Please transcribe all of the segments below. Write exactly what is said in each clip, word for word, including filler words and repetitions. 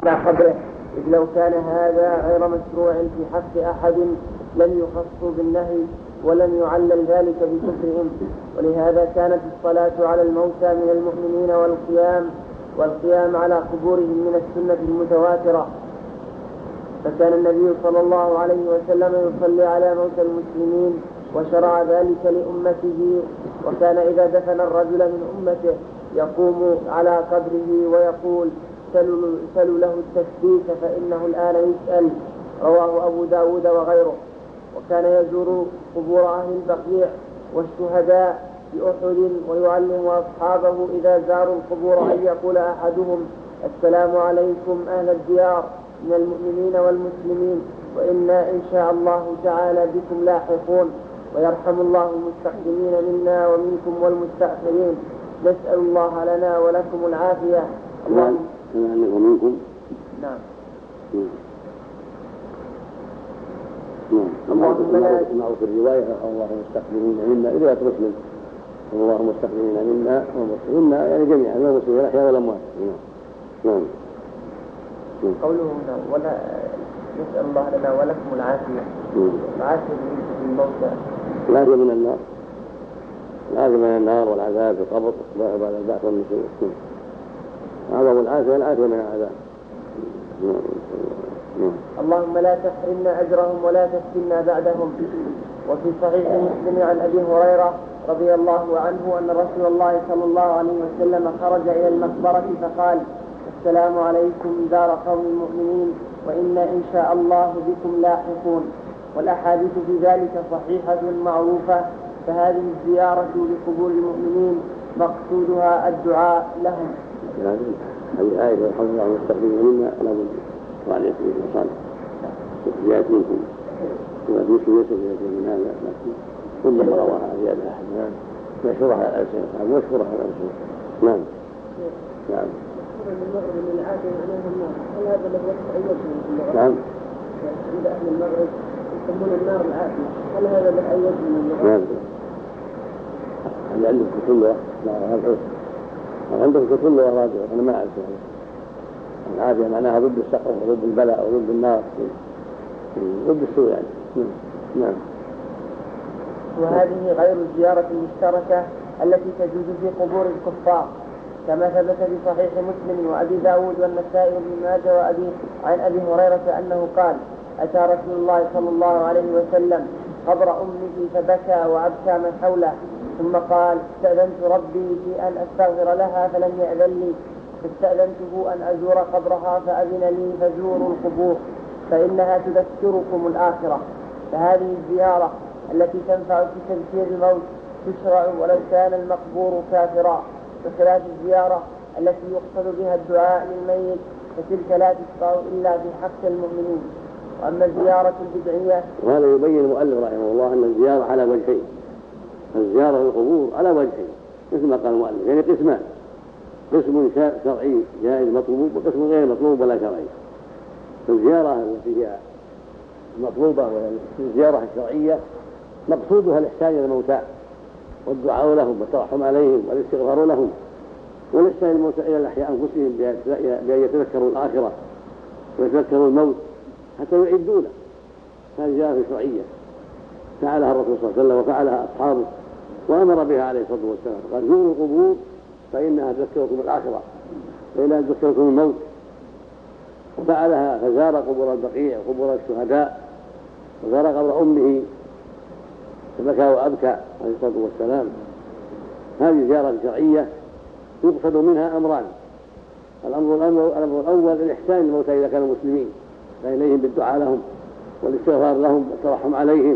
على قبره، إذ لو كان هذا غير مشروع في حق أحد لم يخصوا بالنهي ولم يعلل ذلك بكفرهم. ولهذا كانت الصلاة على الموتى من المؤمنين والقيام والقيام على قبورهم من السنة المتواترة. فكان النبي صلى الله عليه وسلم يصلي على موتى المسلمين وشرع ذلك لأمته، وكان إذا دفن الرجل من أمته يقوم على قبره ويقول سلوا له التثبيت فإنه الآن يسأل، رواه أبو داود وغيره. وكان يزور قبور أهل البقيع والشهداء بأحد ويعلم أصحابه إذا زاروا القبور أن يقول أحدهم السلام عليكم أهل الديار من المؤمنين والمسلمين وإنا إن شاء الله تعالى بكم لاحقون، ويرحم الله المستقدمين منا ومنكم والمستأخرين، نسأل الله لنا ولكم العافية. اللهم ومنكم. نعم. اللهم لا تسمعوا في الرواية الله مستقبلين منا إذا مسلم الله مستقبلين منا ومسلمنا يعني جميعا لا مسلمين الأحياء ولا الأموات. نعم. قوله ولا نسأل الله لنا ولكم العافية. العافية في الموتى. العافية من النار. العافية من النار والعذاب في القبر بعد البعث والنشور. هذا هو العافية العافية من العذاب. اللهم لا تحرمنا أجرهم ولا تفتنا بعدهم. وفي صحيح مسلم عن أبي هريرة رضي الله عنه أن رسول الله صلى الله عليه وسلم خرج إلى المقبرة فقال السلام عليكم دار قوم المؤمنين وإنا إن شاء الله بكم لاحقون. والأحاديث في ذلك صحيحة معروفة، فهذه الزيارة لقبور المؤمنين مقصودها الدعاء لهم. هذه آية الحمد لله المستقبلين منا لا بد وعلى يسير وصالح جاءت منكم وفي سويسة من هذا لكن ثم رواها زيادة أحد مشهورها على الألسنة مشهورها على الألسنة. نعم. نعم. هل هذا الذي يتأيد من اللغة؟ نعم. عند أهل المغرب يسمون النار العافية، هل هذا يتأيد من اللغة؟ نعم. هل عندكم كل لغة؟ لا هذا عندكم كل لغة راجعة أنا ما أعرف يعني. العافية معناها ضد السقف وضد البلاء وضد النار ضد السوء يعني. نعم. وهذه غير الزيارة المشتركة التي تجوز في قبور الكفار، كما ثبت في صحيح مسلم وأبي داود والنسائي وابن ماجه وأبي عن أبي هريرة أنه قال أتى رسول الله صلى الله عليه وسلم قبر أمه فبكى وأبكى من حوله، ثم قال استأذنت ربي في أن أستغفر لها فلم يأذن لي، فاستأذنته أن أزور قبرها فأذن لي، فزوروا القبور فإنها تذكركم الآخرة. فهذه الزيارة التي تنفع في تذكير الموت تشرع ولو كان المقبور كافرا، بخلاف الزيارة التي يقصد بها الدعاء للميت فتلك لا تشرع إلا في حق المؤمنين. وأما الزيارة البدعية وهذا يبين المؤلف رحمه الله أن الزيارة على وجهين، الزيارة للقبور على وجهين مثل ما قال المؤلف، يعني قسمان، قسم شرعي جائز مطلوب وقسم غير مطلوب ولا شرعي. الزيارة التي هي المطلوبة والزيارة الشرعية مقصودها الإحسان إلى الموتى والدعاء لهم والترحم عليهم والاستغفار لهم، والإحسان إلى الموتى إلى الأحياء أنفسهم بأن يتذكروا الآخرة ويتذكروا الموت حتى يعدونه. هذه زيارة شرعية فعلها الرسول صلى الله عليه وسلم وفعلها أصحابه وأمر بها عليه الصلاة والسلام، قال زوروا القبور فإنها تذكركم الآخرة وإنها تذكركم الموت، وفعلها فزار قبور البقيع وقبور الشهداء وزار قبر أمه فبكى وأبكى عليه الصلاة والسلام. هذه زيارة شرعية يقصد منها أمران، الأمر الأول, الأول الإحسان للموتى إذا كانوا مسلمين فإليهم بالدعاء لهم والاستغفار لهم والترحم عليهم،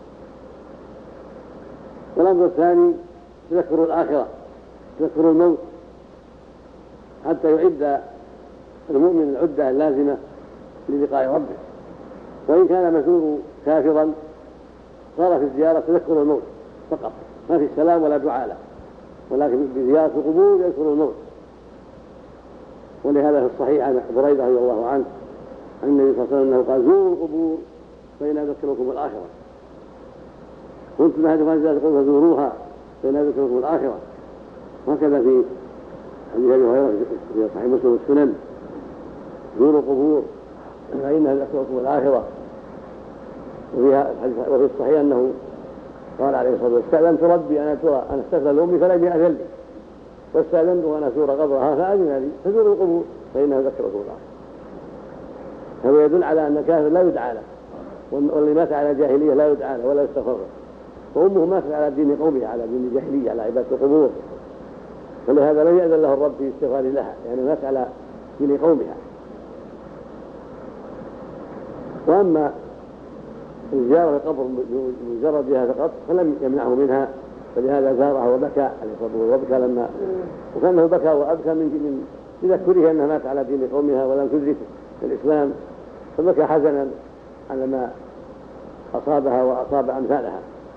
والأمر الثاني تذكر الآخرة تذكر الموت حتى يعد المؤمن العدة اللازمة للقاء ربه. وإن كان مزور كافرا صار في الزيارة تذكر الموت فقط، ما في السلام ولا دعاء له، ولكن بزيارة القبور يذكر الموت. ولهذا في الصحيح عن بريدة رضي الله عنه عن النبي صلى الله عليه وسلم أنه قال زوروا القبور فإنها تذكركم الآخرة، قلت ما هذا فانزل تقول فزوروها فإنها تذكركم الآخرة. وهكذا في حديث أبي هريرة في صحيح مسلم والسنن زوروا القبور فإنها ذكركم الآخرة. وفي الصحيح أنه قال عليه الصلاة والسلام: استأذنت ربي أن أن استغفر لأمي فلم يأذن لي، واستأذنته أن أزور قبرها فأذن لي، فزوروا القبور فإنها ذكركم الآخرة. هذا يدل على أن الكافر لا يدعى له، واللي مات على جاهلية لا يدعى له ولا يستغفر له، وأمه ماتت على دين قومها على دين الجاهلية على عبادة القبور، فلهذا لم يأذن له الرب في الاستغفار لها، يعني مات على دين قومها. وأما الزيارة القبر مجرد بها فقط فلم يمنعه منها، فلهذا زارها وبكى عليه الصلاة والسلام، وبكى لما وكانه بكى وأبكى من تذكره أنها مات على دين قومها ولم تدرك الإسلام، فبكى حزنا على ما أصابها وأصاب أمثالها.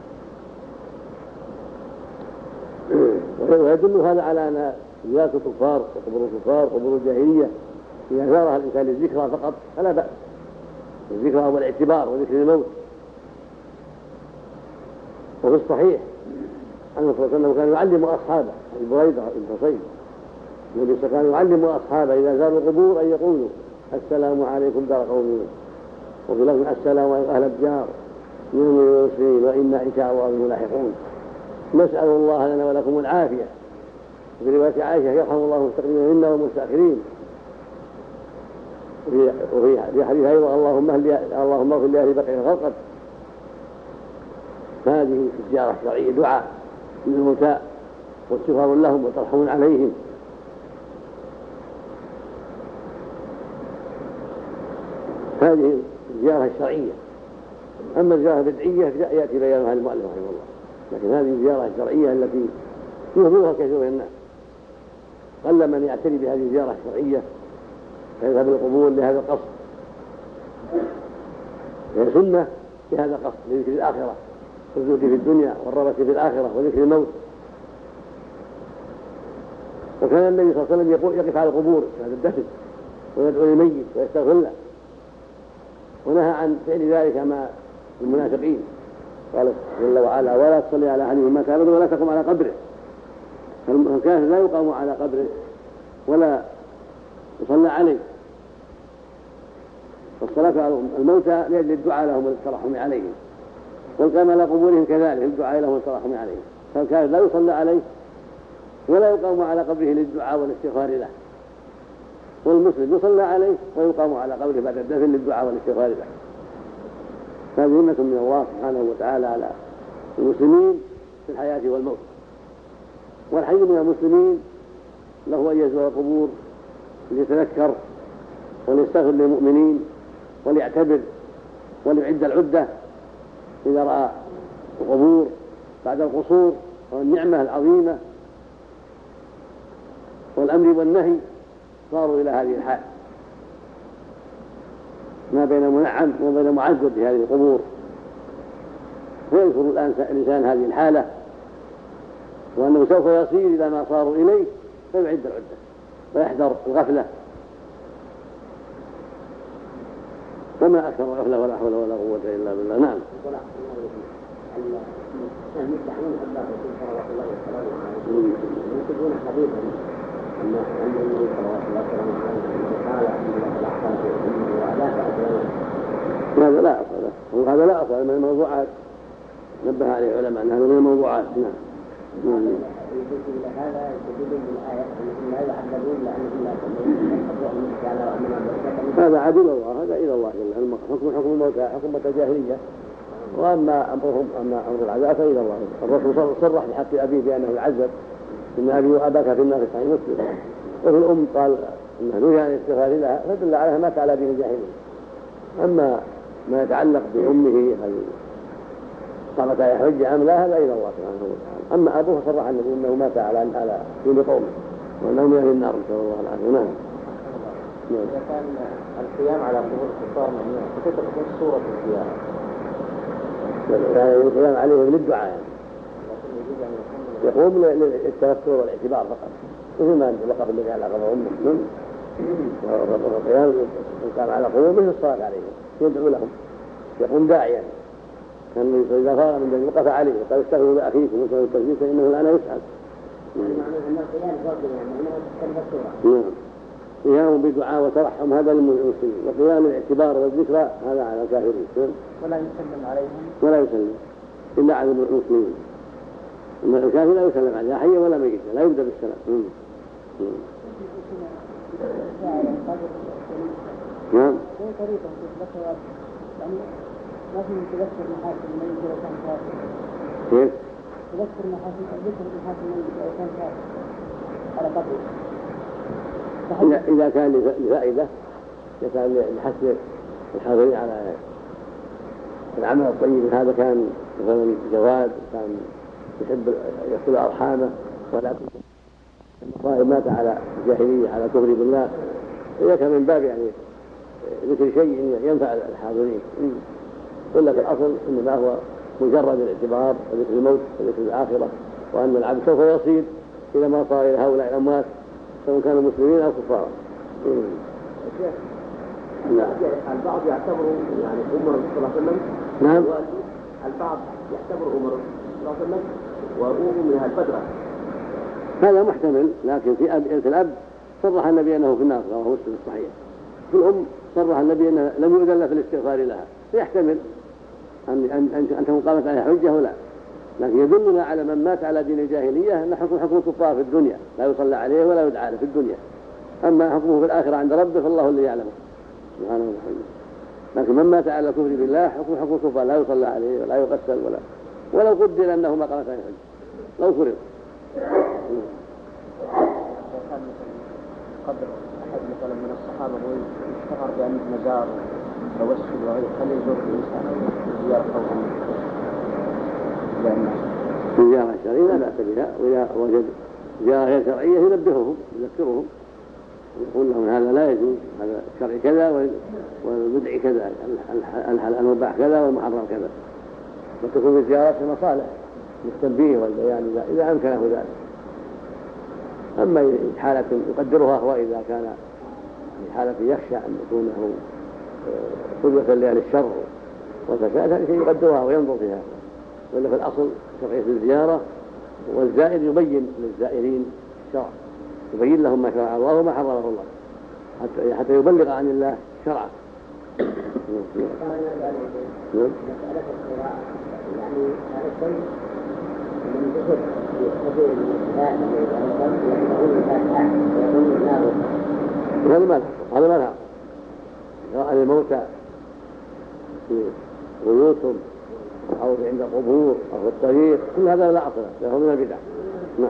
ويدل هذا على أن زيارة الكفار وقبور الكفار وقبور الجاهلية إذا زارها الإنسان للذكرى فقط فلا بأس، الذكرى والاعتبار وذكر الموت. وفي الصحيح أنه صلى الله عليه وسلم كان يعلم أصحابه، بريدة بن حصين النبي صلى الله عليه وسلم يعلم أصحابه إذا زاروا القبور أن يقولوا: السلام عليكم دار قوم، وفي لفظ: السلام عليكم أهل الدار من المسلمين وإنا إن شاء الله بهم لاحقون. نسأل الله لنا ولكم العافية. وفي رواية عائشة: يرحم الله المستقدمين منا والمستأخرين. وفي حديث أيضا: اللهم اللهم اغفر لأهل بقيع الغرقد. هذه الزيارة الشرعية دعاء للموتى واستغفار لهم وترحم عليهم. هذه الزيارة الشرعية. أما الزيارة البدعية يأتي بيانها المؤلف رحمه الله، لكن هذه الزيارة الشرعية التي يهملها كثير من الناس. قل من يعتني بهذه الزيارة الشرعية فيذهب القبور لهذا القصد، هي سنة لهذا القصد لذكر الآخرة والزهد في الدنيا والرغبة في الآخرة وذكر الموت. وكان النبي صلى الله عليه وسلم يقول: يقف على القبور بعد الدفن ويدعو للميت ويستغفر له، ونهى عن فعل ذلك مع المنافقين. قال جل وعلا: ولا تصلي على أحد مات أبدا ولا تقم على قبره. فالكافر لا يقام على قبره ولا يصلى عليه. فالصلاة على الموتى لأجل الدعاء لهم والترحم عليهم، والقيام على قبورهم كذلك للدعاء لهم والترحم عليهم. فالكافر لا يصلى عليه ولا يقام على قبره للدعاء والاستغفار له، والمسلم يصلى عليه ويقام على قبره بعد الدفن للدعاء والاستغفار له. هذه نعمة من الله سبحانه وتعالى على المسلمين في الحياة والموت. والحي من المسلمين له أن يزور القبور ليتذكر وليستغفر للمؤمنين وليعتبر وليعد العدة إذا رأى القبور بعد القصور والنعمة العظيمة والأمر والنهي صاروا إلى هذه الحال، ما بين منعم وما بين معذب في هذه القبور. فيذكر الإنسان هذه الحالة وأنه سوف يصير إلى ما صاروا إليه فيعد العدة ويحذر الغفلة. وما أكثر الغفلة ولا حول ولا قوة إلا بالله. نعم. المستحيين الله صلوات الله وسلامه عليه ينتجون حديثا أن النبي صلوات الله وسلامه عليه قال إن الأحسن في أمه وعلاه فأجراه. هذا لا أصل له، هذا لا أصل من الموضوعات نبه عليه العلماء أن هذا من الموضوعات. نعم. يجوز إلى هذا يستدلون بالآية أن لا يعذبون لأنهم لا يؤمنون. هذا عدل الله، هذا إلى الله جل وعلا. حكم حكم الموتى حكم الجاهلية، وأما أمرهم أما أمر العذاب فإلى الله. الرسول صرح بحق أبيه بأنه يعذب: إن أبي وأباك في النار صحيح مسلم. وفي الأم قال أنه نهي عن الاستغفار لها، فدل عليها مات على دين الجاهلية. أما ما يتعلق بأمه هل قامت على حج أم لا هذا إلى الله سبحانه وتعالى. أما أبوه صرح النبي أنه مات على على دين قومه وأنه من أهل النار نسأل الله العافية. نعم. إذا كان القيام على قبور الكفار ممنوع فكيف تكون صورة الزيارة؟ يعني القيام عليهم للدعاء يعني. يقوم للتذكر والاعتبار فقط، مثل ما وقف الذي على قبر أم مسلم والقيام القيام على قبور مثل الصلاة عليهم يدعو لهم، يقوم داعيا. كان إذا فارغ من ذلك وقف عليه وقال: استغفروا لأخيكم وسلموا التسليم فإنه الآن يسأل. معنى أن القيام فرض يعني أنه تذكر. نعم. قيام بدعاء وترحم هذا للمسلمين، وقيام الاعتبار والذكرى هذا على الكافرين. ولا يسلم عليهم ولا يسلم إلا على المسلمين. أما الكافر لا يسلم عليه لا حيا ولا ميتا، لا يبدأ بالسلام. نعم. ما في تذكر محاسن الميت لو كان كافر. كيف؟ تذكر محاسن ذكر محاسن الميت لو كان كافر على قدره. إذا إذا كان لفائدة، إذا كان لحث الحاضرين على العمل الطيب، هذا كان مثلا جواد، كان يحب يصل أرحامه، ولكن المصائب مات على الجاهلية على كفر بالله، إذا كان من باب يعني ذكر شيء ينفع الحاضرين. ولا في الأصل إنما هو مجرد الاعتبار وذكر الموت وذكر الآخرة، وأن العبد سوف يصير إلى ما صار إلى هؤلاء الأموات سواء كانوا مسلمين أو كفارا. نعم. البعض يعتبر يعني عمر صلى الله عليه وسلم. نعم. البعض يعتبر عمر صلى الله عليه وسلم وأبوه من الفترة. هذا محتمل، لكن في أب في الأب صرح النبي أنه في النار وهو مسلم صحيح. في الأم صرح النبي أنه لم يؤذن في الاستغفار لها، فيحتمل أن أن أن تكون قامت عليها حجة ولا، لكن يدلنا على من مات على دين الجاهلية أن حكم حكم الكفار في الدنيا، لا يصلى عليه ولا يدعى له في الدنيا، أما حكمه في الآخرة عند ربه فالله الذي يعلمه سبحانه وتعالى. لكن من مات على كفر بالله حكم حكم الكفار، لا يصلى عليه ولا يغسل ولا ولو قدر أنه ما قامت عليه حجة لو فرض. قدر أحد مثلا من الصحابة ويشتهر بأنه مزار وتوسل وغيره، هل يزور الإنسان زيارة قوم زيارة شرعية لا بأس بها، وإذا وجد زيارة غير شرعية ينبههم يذكرهم يقول لهم هذا لا يجوز، هذا الشرع كذا والبدع كذا، المباح كذا والمحرم كذا، وتكون الزيارات في مصالح للتنبيه والبيان إذا أمكنه ذلك. أما حالة يقدرها هو إذا كان في حالة يخشى أن يكون له قدوة لأهل الشر والفساد، هذا شيء يقدرها وينظر فيها. وإلا في الأصل شرعية الزيارة، والزائر يبين للزائرين الشرع، يبين لهم ما شرع الله وما حرمه الله حتى حتى يبلغ عن الله شرعه. نعم. يعني هذا الشيء من ذكر في سبيل الإسلام ويقول الفاتحة ويقول النار. هذا ما هذا ما لها سواء الموتى في بيوتهم أو عند القبور أو في الطريق، كل هذا لا أصل له، من البدع. نعم.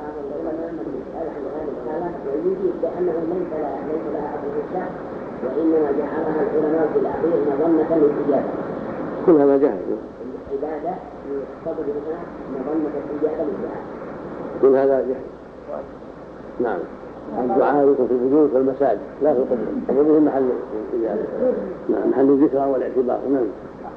ويجيب بأنه ليس لها أصل في الشرع، وإنما جعلها العلماء في الأخير مظنة للإجابة. كل هذا جهل. العبادة يقتضي بها مظنة الإجابة للدعاء. كل هذا جهل. نعم. الدعاء يكون في البيوت والمساجد لا في القبور، القبور محل الإجابة، محل الذكرى والاعتبار. نعم.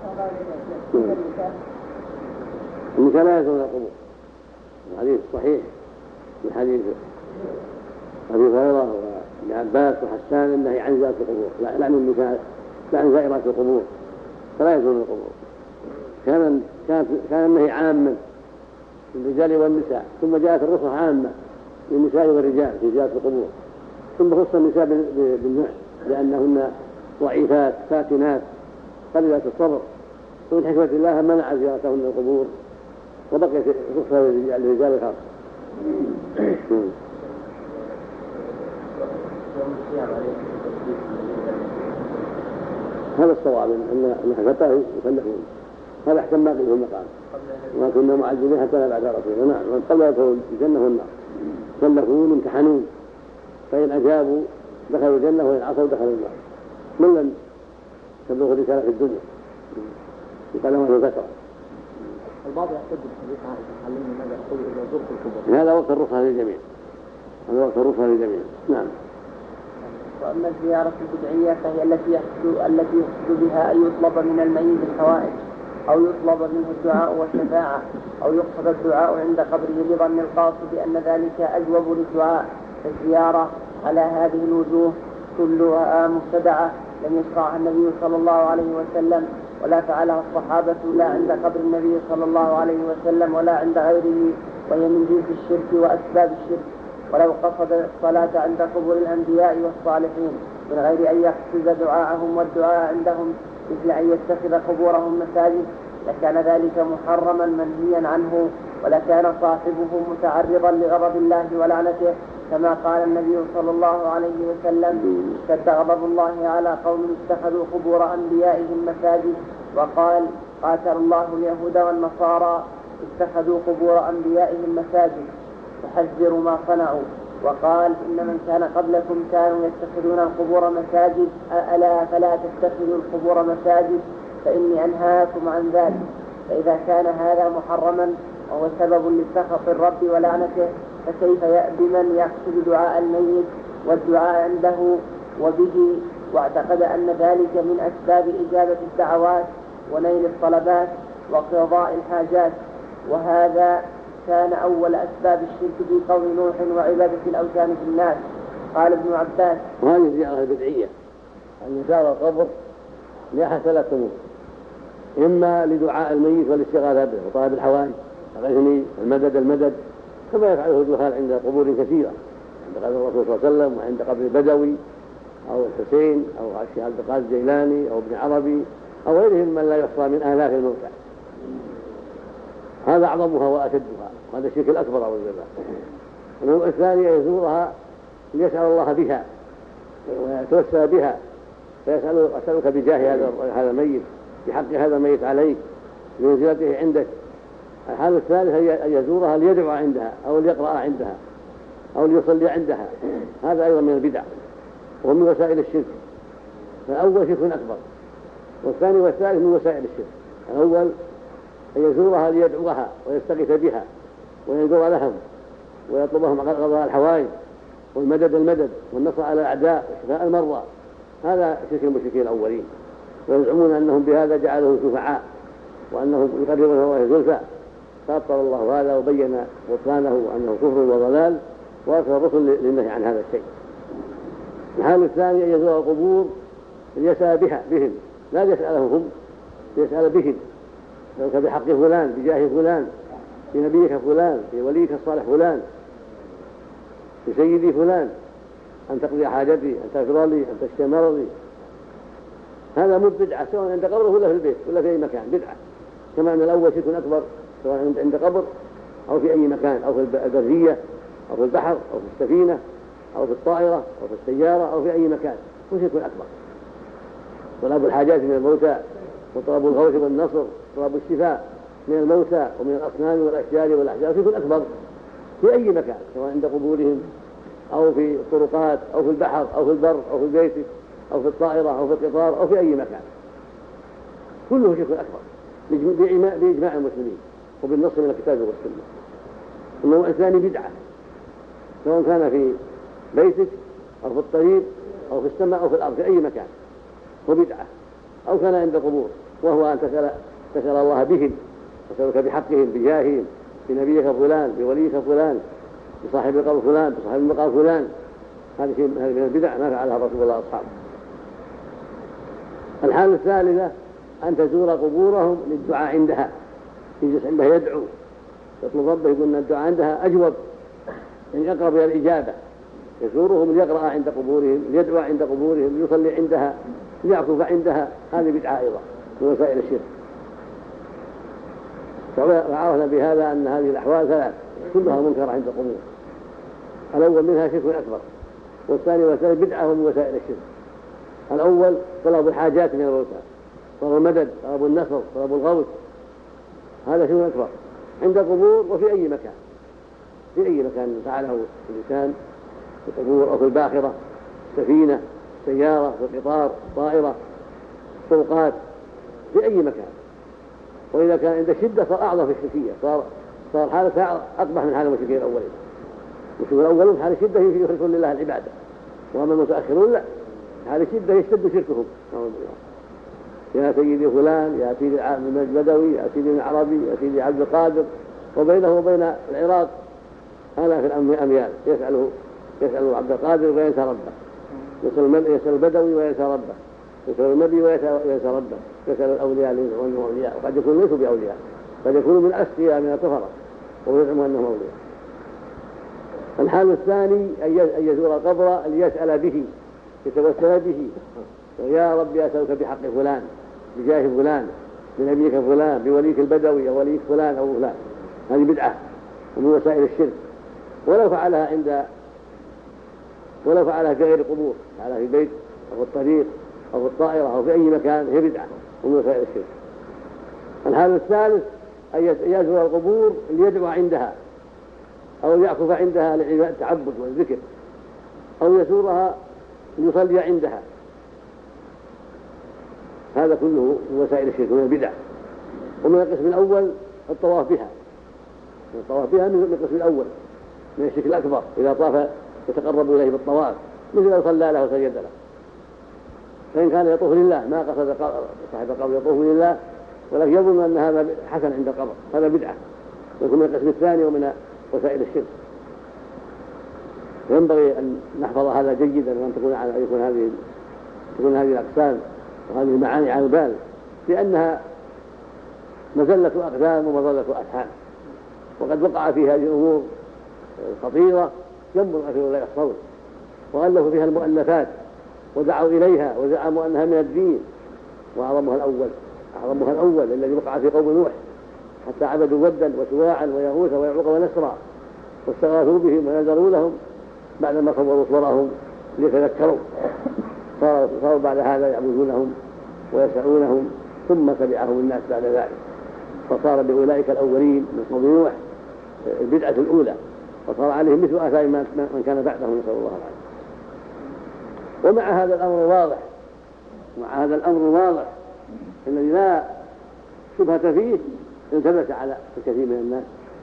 النساء لا يزورن القبور، الحديث صحيح من حديث أبي هريرة وابن عباس وحسان النهي عن زيارة القبور، لا عن النساء لا عن زائرات القبور، فلا يزورن القبور. كان كان النهي عاما للرجال والنساء، ثم جاءت الرخصة عامة للنساء والرجال في زيارة القبور، ثم خص النساء بالنهي لأنهن ضعيفات فاتنات قليلات الصبر، ومن حكمة الله منع زيارتهن القبور وبقيت رخصة للرجال خاصة. هذا الصواب أنها فتاة يكلفون، هذا أحسن ما قيل المقام، وما كنا معذبين حتى نبعث رسولا. نعم. قبل يدخلوا الجنة والنار كلفون امتحنون، فإن أجابوا دخلوا الجنة وإن عصوا دخلوا النار، من لم تبلغ الرسالة في الدنيا يقال لهم أهل فترة. البعض يحتج بحديث عائشة علمني ماذا يقول إذا زرت القبور. هذا وقت الرخصة للجميع، هذا وقت الرخصة للجميع. نعم. وأما الزيارة البدعية فهي التي يحصل التي يحصل بها أن يطلب من الميت الحوائج، أو يطلب منه الدعاء والشفاعة، أو يقصد الدعاء عند قبره لظن القاصد أن ذلك أجوب للدعاء. الزيارة على هذه الوجوه كلها مبتدعة لم يشرعها النبي صلى الله عليه وسلم، ولا فعلها الصحابة لا عند قبر النبي صلى الله عليه وسلم ولا عند غيره، وهي من جنس الشرك وأسباب الشرك، ولو قصد الصلاة عند قبور الأنبياء والصالحين من غير أن يقصد دعاءهم والدعاء عندهم مثل أن يتخذ قبورهم مساجد لكان ذلك محرما منهيا عنه، ولكان صاحبه متعرضا لغضب الله ولعنته، كما قال النبي صلى الله عليه وسلم: اشتد غضب الله على قوم اتخذوا قبور أنبيائهم مساجد، وقال: قاتل الله اليهود والنصارى اتخذوا قبور أنبيائهم مساجد، تحذر ما صنعوا. وقال: إن من كان قبلكم كانوا يتخذون القبور مساجد، ألا فلا تتخذوا القبور مساجد فإني أنهاكم عن ذلك. فإذا كان هذا محرما وهو سبب لسخط الرب ولعنته، فكيف بمن يقصد دعاء الميت والدعاء عنده وبه، واعتقد أن ذلك من أسباب إجابة الدعوات ونيل الطلبات وقضاء الحاجات، وهذا كان أول أسباب الشرك في قول نوح وعبادة الأوثان في الناس. قال ابن عباس: وهذه الزيارة البدعية أن يزار القبر لأحد ثلاث أمور: إما لدعاء الميت والاستغاثة به وطلب الحوائج، أغثني، المدد المدد، كما يفعله الدخال عند قبور كثيرة، عند قبر الرسول صلى الله عليه وسلم، وعند قبر البدوي أو الحسين أو الشيخ عبد القادر الجيلاني أو ابن عربي أو غيرهم من لا يحصى من آلاف الموتى. هذا أعظمها وأشدها، وهذا الشرك الأكبر أو الزبا. النوع الثاني يزورها ليسأل الله بها ويتوسل بها، فيسأل: أسألك بجاه هذا الميت، بحق هذا الميت عليك، بمنزلته عندك. الحالة الثالثة هي أن يزورها ليدعو عندها أو ليقرأ عندها أو ليصلي عندها، هذا أيضا من البدع ومن وسائل الشرك. فالأول شرك أكبر، والثاني والثالث من وسائل الشرك. الأول أن يزورها ليدعوها ويستغيث بها وينذر لهم ويطلبهم قضاء الحوائج والمدد المدد والنصر على الأعداء وشفاء المرضى، هذا شرك المشركين الأولين، ويزعمون أنهم بهذا جعلهم شفعاء وأنهم يقربون الله زلفى، فأبطل الله هذا وبين بطلانه وأنه كفر وضلال، وأرسل الرسل للنهي عن هذا الشيء. الحال الثاني أن يزور القبور ليسأل بها بهم، لا يسألهم هم، يسأل بهم: لو بحق فلان، بجاه فلان، بنبيك فلان، بوليك الصالح فلان، بسيدي فلان، أن تقضي حاجتي، أن تغفر لي، أن تشفي مرضي. هذا مو بدعة، سواء عند قبره ولا في البيت ولا في أي مكان، بدعة. كما أن الأول شرك أكبر، سواء عند قبر أو في أي مكان، أو في البرية أو في البحر أو في السفينة أو في الطائرة أو في السيارة أو في أي مكان، هو شرك أكبر. طلب الحاجات من الموتى وطلب الغوث والنصر، طلب الشفاء من الموتى ومن الأصنام والأشجار والأحجار شرك أكبر في أي مكان، سواء عند قبورهم أو في الطرقات أو في البحر أو في البر أو في البيت أو في الطائرة أو في القطار أو في أي مكان، كله شرك أكبر بإجماع المسلمين وبالنص من الكتاب والسنة. النوع الثاني بدعة، سواء كان في بيتك أو في الطريق أو في السماء أو في الأرض، في أي مكان هو بدعة، أو كان عند قبور، وهو أن تسأل, تسأل الله بهم، تسألك بحقهم، بجاههم، بنبيك فلان، بوليك فلان، بصاحب القبر فلان، بصاحب المقام فلان. هذه من البدع ما فعلها الرسول الله أصحابه. الحالة الثالثة أن تزور قبورهم للدعاء عندها، يجلس عندها يدعو، يطلب ربه، يقول أن الدعاء عندها أجوب، يعني أقرب إلى الإجابة. يزورهم ليقرأ عند قبورهم، ليدعو عند قبورهم، ليصلي عندها، ليعكف عندها. هذه بدعة أيضا من وسائل الشرك. وعرفنا بهذا أن هذه الأحوال ثلاث كلها منكرة عند القبور. الأول منها شرك أكبر، والثاني والثالث بدعة من وسائل الشرك. الأول طلب الحاجات من الموتى، طلب المدد، طلب النصر، طلب الغوث، هذا شرك أكبر عند القبور وفي أي مكان، في أي مكان فعله الإنسان، في القبور أو في الباخرة، سفينة، سيارة، في القطار، طائرة، طرقات، في أي مكان. وإذا كان عند الشدة صار أعظم في الشركية، صار صار حالة أقبح من حال المشركين الأولين. المشركين الأولين حال الشدة يخلصون لله العبادة، وأما المتأخرون لا، حال الشدة يشتد شركهم. يا سيدي فلان، يا سيدي البدوي، يا سيدي العربي، يا سيدي عبد القادر، وبينه وبين العراق آلاف الأميال. يسأله يسأل عبد القادر وينسى ربه، يسأل البدوي وينسى ربه، يسأل النبي وينسى ربه، يسأل الأولياء والأولياء، وقد يكونوا ليسوا بأولياء، قد يكونوا من أسفياء من الكفرة ويزعموا أنهم أولياء. الحال الثاني أن يزور القبر ليسأل به، يتوسل به، يا رب أسألك بحق فلان، بجاه فلان، بنبيك فلان، بوليك البدوي أو وليك فلان أو فلان. هذه بدعة ومن وسائل الشرك. ولو فعلها عند ولو فعلها في غير القبور، فعلها في البيت أو في الطريق أو في الطائرة أو في أي مكان، هي بدعة ومن وسائل الشرك. الحال الثالث أن يزور القبور ليدعو عندها أو يعكف عندها للتعبد والذكر، أو يزورها ليصلي عندها. هذا كله من وسائل الشرك ومن البدع. ومن القسم الأول الطواف بها، الطواف بها من القسم الأول من الشرك الأكبر، إذا طاف يتقرب إليه بالطواف، مثل لو صلى له وسجد له. فإن كان يطوف لله ما قصد صاحب القبر يطوف لله ولكن يظن أن هذا حسن عند القبر، هذا بدعة ويكون من القسم الثاني ومن وسائل الشرك. ينبغي أن نحفظ هذا جيدا وأن تكون على يكون هذه تكون هذه الأقسام وهذه المعاني على البال، لأنها مزلة أقدام ومظلة أفهام، وقد وقع في هذه الأمور خطيرة جنب الأخير لا يحصون، وألفوا فيها المؤلفات ودعوا إليها وزعموا أنها من الدين. وأعظمها الأول أعظمها الأول الذي وقع في قوم نوح، حتى عبدوا ودا وسواعا ويغوث ويعوق ونسرا واستغاثوا بهم ونذروا لهم بعدما صوروا صورهم ليتذكروا، صاروا بعد هذا يعبدونهم ويسعونهم، ثم تبعهم الناس بعد ذلك، فصار بأولئك الأولين من قوم نوح البدعة الأولى، وصار عليهم مثل آثار من كان بعدهم، نسأل الله العافية. ومع هذا الأمر واضح مع هذا الأمر واضح الذي لا شبهة فيه انتبه على الكثير من الناس،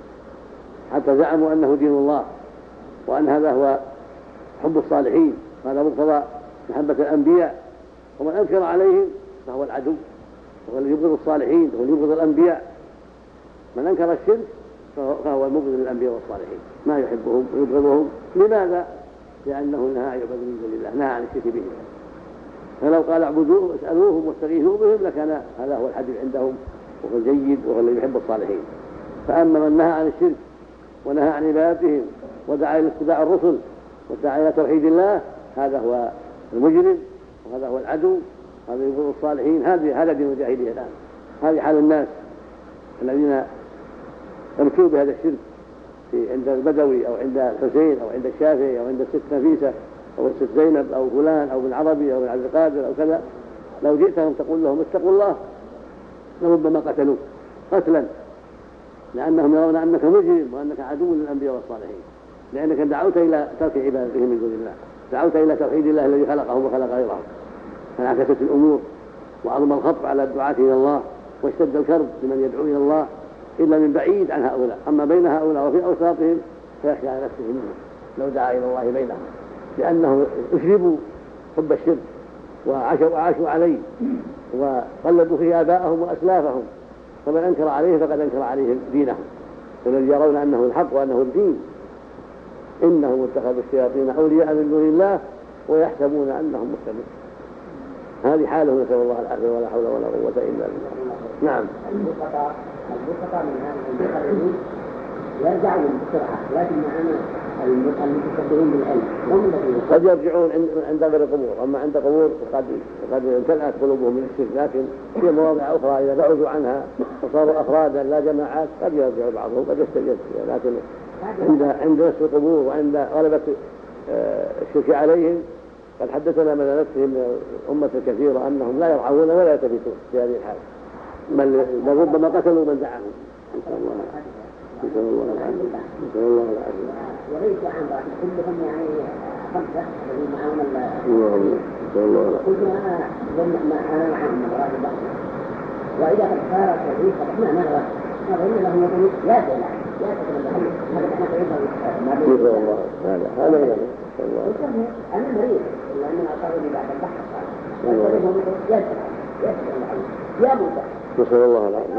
حتى زعموا أنه دين الله وأن هذا هو حب الصالحين، هذا مقتضى محبة الأنبياء، ومن أنكر عليهم فهو العدو، وهو الذي يبغض الصالحين، وهو الذي يبغض الأنبياء. من أنكر الشرك فهو المبغض للأنبياء والصالحين، ما يحبهم ويبغضهم. لماذا؟ لأنه نهى عن عبادة من دون الله، نهى عن الشرك بهم. فلو قال اعبدوه واسألوهم واستغيثوا بهم لكان هذا هو الحديث عندهم وهو الجيد وهو الذي يحب الصالحين. فأما من نهى عن الشرك ونهى عن عبادتهم ودعا إلى اتباع الرسل ودعا إلى توحيد الله، هذا هو المجرم وهذا هو العدو، هذا يبغض الصالحين. هذا دين الجاهلية الآن، هذه حال الناس الذين يمشوا بهذا الشرك في عند البدوي أو عند الحسين أو عند الشافعي أو عند الست نفيسة أو الست زينب أو فلان أو بن عربي أو بن عبد القادر أو كذا. لو جئتهم تقول لهم اتقوا الله لربما قتلوك قتلا، لأنهم يرون أنك مجرم وأنك عدو للأنبياء والصالحين، لأنك دعوت إلى ترك عبادتهم من دون الله، دعوت إلى توحيد الله الذي خلقهم وخلق غيرهم. فانعكست الأمور وعظم الخطر على الدعاة إلى الله، واشتد الكرب لمن يدعو إلى الله إلا من بعيد عن هؤلاء. أما بين هؤلاء وفي أوساطهم فيخشى على نفسه منهم لو دعا إلى الله بينهم، لأنهم أشربوا حب الشرك وعاشوا وعاشوا عليه وقلدوا فيه آباءهم وأسلافهم، فمن أنكر عليه فقد أنكر عليهم دينهم الذي يرون أنه الحق وأنه الدين. إنهم اتخذوا الشياطين أولياء من دون الله ويحسبون أنهم مهتدون. هذه حاله، نسأل الله العافية ولا حول ولا قوة إلا بالله. نعم. البسطاء من هذا المقررين يرجعون بسرعة، لكن معنا المتكبرين بالعلم هم الذين قد يرجعون عند غير القبور، أما عند قبور قد قد امتلأت قلوبهم من الشرك، لكن في مواضع أخرى إذا بعدوا عنها وصاروا أفرادا لا جماعات قد يرجع بعضهم قد يستجد، لكن عند عند نفس القبور وعند غلبة الشرك عليهم قد حدثنا من نفسهم من الأمة الكثيرة أنهم لا يرعون ولا يلتفتون في هذه الحال، بل ربما قتلوا من دعاهم. نسأل الله العافية. نسأل الله العافية. نسأل الله العافية. وليس عن بعض كلهم يعني خمسة الذين معهم الله. نسأل الله العافية. قلت أنا لما أنا معهم مرات البحث، وإذا قد صار التوحيد فإحنا نرى نظن لهم يقولون يا سلام يا سلام هذا احنا تعيبه ما بين. نسأل الله هذا هذا يعني. نسأل الله. أنا مريض لأننا أصابني بعد البحث صار. يقولون يا سلام يا سلام يا موسى. نسأل الله العافية.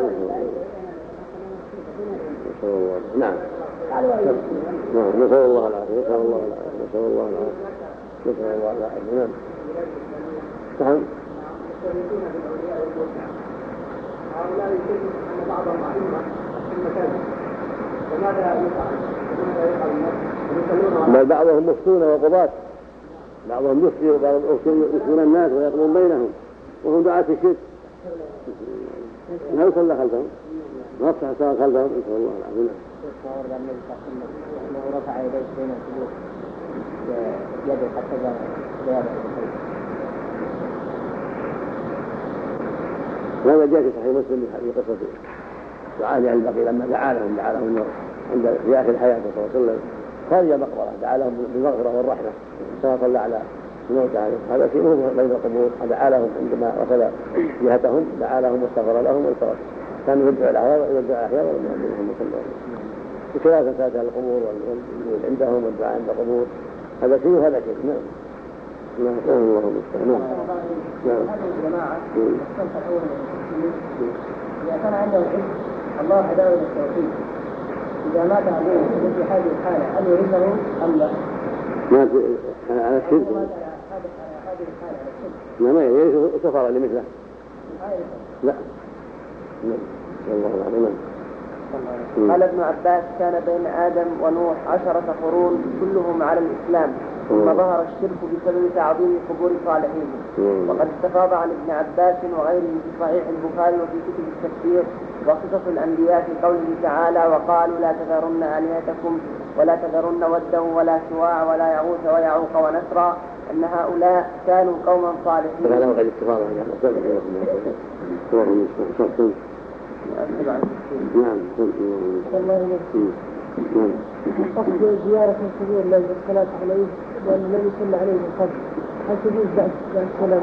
نسأل الله. نعم. نعم. نسأل الله العافية. نسأل الله العافية. نسأل الله العافية. نسأل الله العافية. نعم. نعم. هؤلاء يشكون أن بعضهم أئمة في المكان، فماذا يفعل؟ ماذا يفعل الناس؟ بل بعضهم مفتون وقضاة، بعضهم يفتي وبعضهم يفتون الناس ويقضون بينهم وهم دعاة الشرك. لا يصلى خلفهم، ما يصح الصلاة خلفهم، نسأل الله العافية. أنه رفع يديه بين السجود يده حتى زاد هذا جاء في صحيح مسلم في قصة دعاء أهل البقيع لما دعا لهم دعا لهم عند في آخر حياته صلى الله عليه وسلم خارج مقبرة، دعا لهم بالمغفرة والرحمة كما صلى على الموتى عليه. هذا شيء مهم بين القبور، دعا لهم عندما وصل جهتهم دعا لهم واستغفر لهم والتوكل، كان يدعو الأحياء ويدعو الأحياء ولم يعبدهم صلى الله عليه وسلم. بخلاف فاتها القبور والوجود عندهم والدعاء عند القبور هذا شيء وهذا شيء. نعم نعم الله المستعان. نعم نعم. هذه الجماعة الصنف الأول من إذا كان عنده علم الله هداه إلى التوحيد، إذا مات أبوه في هذه الحالة هل يرثه أم لا؟ مات على الشرك. هذه الحالة على الشرك. لا ما يرثه كفر لمثله. لا. نعم. الله العظيم. قال ابن عباس: كان بين آدم ونوح عشرة قرون كلهم على الإسلام، ثم ظهر الشرك بسبب تعظيم قبور صالحين. وقد استفاض عن ابن عباس وغيره في صحيح البخاري وفي كتب التفسير وقصص الأنبياء في قوله تعالى: وقالوا لا تذرن آلهتكم ولا تذرن ودا ولا سواع ولا يغوث ويعوق ونسرا، أن هؤلاء كانوا قوما صالحين. هذا وقد استفاض عن نعم. نعم. قصد زيارة القبور لأجل الصلاة عليه لأن النبي صلى الله عليه وسلم هل تجوز بعد الصلاة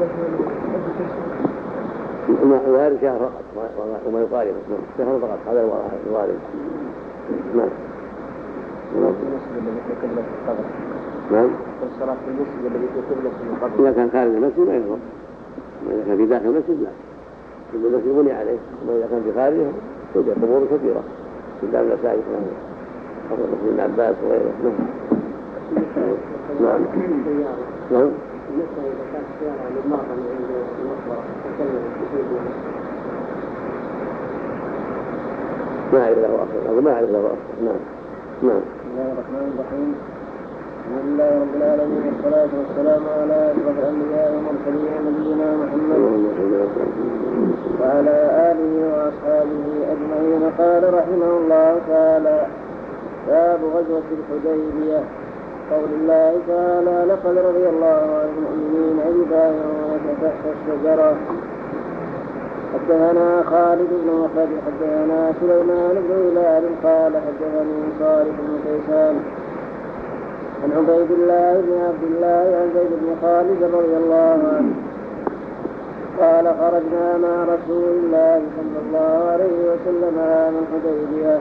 عليه؟ وارد شهر فقط وما يقارب شهر فقط، هذا الوارد. نعم. نعم. الصلاة في المسجد الذي في قبلة القبر. إذا كان خارج المسجد ما يضر، إذا كان في داخل المسجد لا. المسجد بني عليه، وإذا كان في خارجه توجد قبور كثيرة في باب المساجد قبر ابن عباس وغيره. نعم. نعم. نعم. بالنسبة إذا كانت سيارة للمرأة من عند المقبرة تكلم ما أعرف له أخر، هذا ما أعرف له أخر. نعم. نعم. بسم الله الرحمن الرحيم. الحمد لله رب العالمين والصلاة والسلام على أشرف الأنبياء والمرسلين نبينا محمد وعلى آله وأصحابه أجمعين. قال رحمه الله تعالى: باب غزوة الحديبية. قول الله تعالى: لقد رضي الله عن المؤمنين إذ يبايعونك تحت الشجرة. حدثنا خالد بن مخلد حدثنا سليمان بن هلال قال حدثني صالح بن كيسان عن عبيد الله بن عبد الله عن زيد بن خالد رضي الله عنه قال: خرجنا مع رسول الله صلى الله عليه وسلم عام الحديبية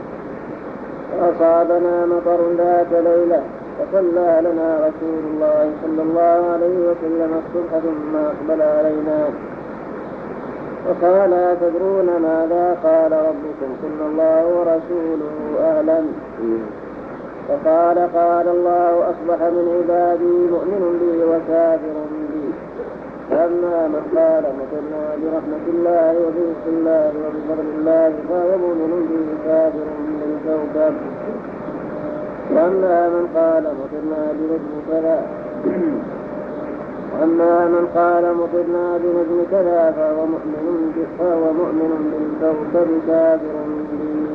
فأصابنا مطر ذات ليلة فصلى لنا رسول الله صلى الله عليه وسلم الصبح ثم أقبل علينا وقال: أتدرون ماذا قال ربكم؟ قلنا: الله ورسوله أعلم. فقال: قال الله: أصبح من عبادي مؤمن بي وكافر بي. فأما من قال مطرنا برحمة الله وبرزق الله وبفضل الله فهو مؤمن بي كافر بالكوكب. وأما من قال مطرنا بنجم كذا وأما من قال مطرنا بنجم كذا فهو مؤمن فهو مؤمن بالكوكب كافر به.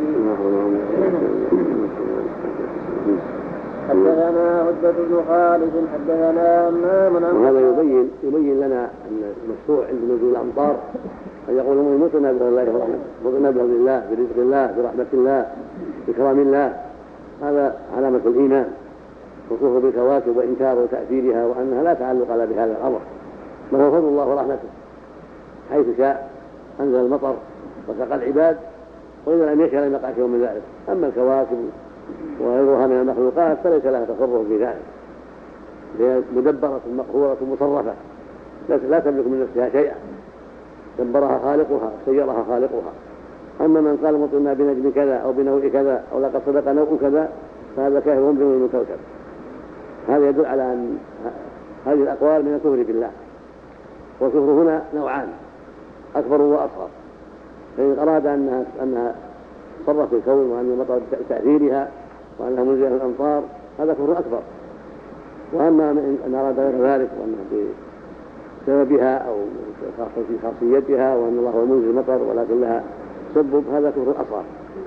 حدثنا عتبة بن خالد حدثنا أمام. وهذا يبين يبين لنا أن المشروع عند نزول الأمطار أن يقول مطرنا بفضل الله ورحمته، مطرنا بفضل الله برزق الله برحمة الله بكرام الله. هذا علامة الإيمان، وكفر بالكواكب وإنكار تأثيرها وأنها لا تعلق لها بهذا الأمر، بل هو فضل الله ورحمته حيث شاء أنزل المطر وسقى العباد، وإذا لم يشاء لم يقع شيء من ذلك. أما الكواكب وغيرها من المخلوقات فليس لها تصرف في ذلك، هي مدبرة مقهورة مصرفة لا تملك من نفسها شيئا، دبرها خالقها سيرها خالقها. أما من قال مطرنا بنجم كذا أو بنوع كذا أو لقد صدق نوع كذا فهذا كافر بنوع الكوكب. هذا يدل على أن هذه الأقوال من الكفر بالله، والكفر هنا نوعان أكبر وأصغر. فإن أراد أنها, أنها تصرف في الكون وأن المطر تأثيرها وأنها منزلة الأمطار هذا كفر أكبر. وأما أن أراد غير ذلك وأنه بسببها أو في خاصيتها وأن الله هو منزل المطر ولكن لها تسبب، هذا كفر أصغر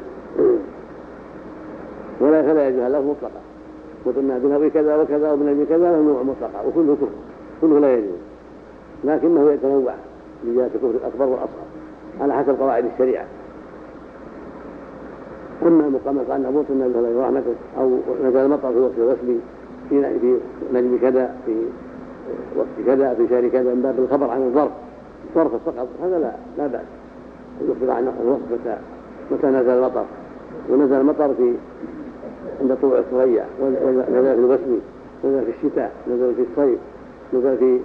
ولا فلا يجوز له مطلقا. وقلنا بنوي كذا وكذا وبنوي كذا له نوع مطلقا وكله كفر، كله لا يجوز، لكنه يتنوع من جهة الكفر الأكبر والأصغر على حسب قواعد الشريعة. أما مقام قال نبوط النبي عليه رحمته أو نزل المطر في وقت الغسل في نجم كذا في وقت كذا في شهر كذا من باب الخبر عن الظرف ظرف فقط، هذا لا لا بأس يخبر عن الوقت متى متى نزل المطر. ونزل المطر في عند طلوع الثريا، ونزل في الغسل، نزل في الشتاء، نزل في الصيف، نزل في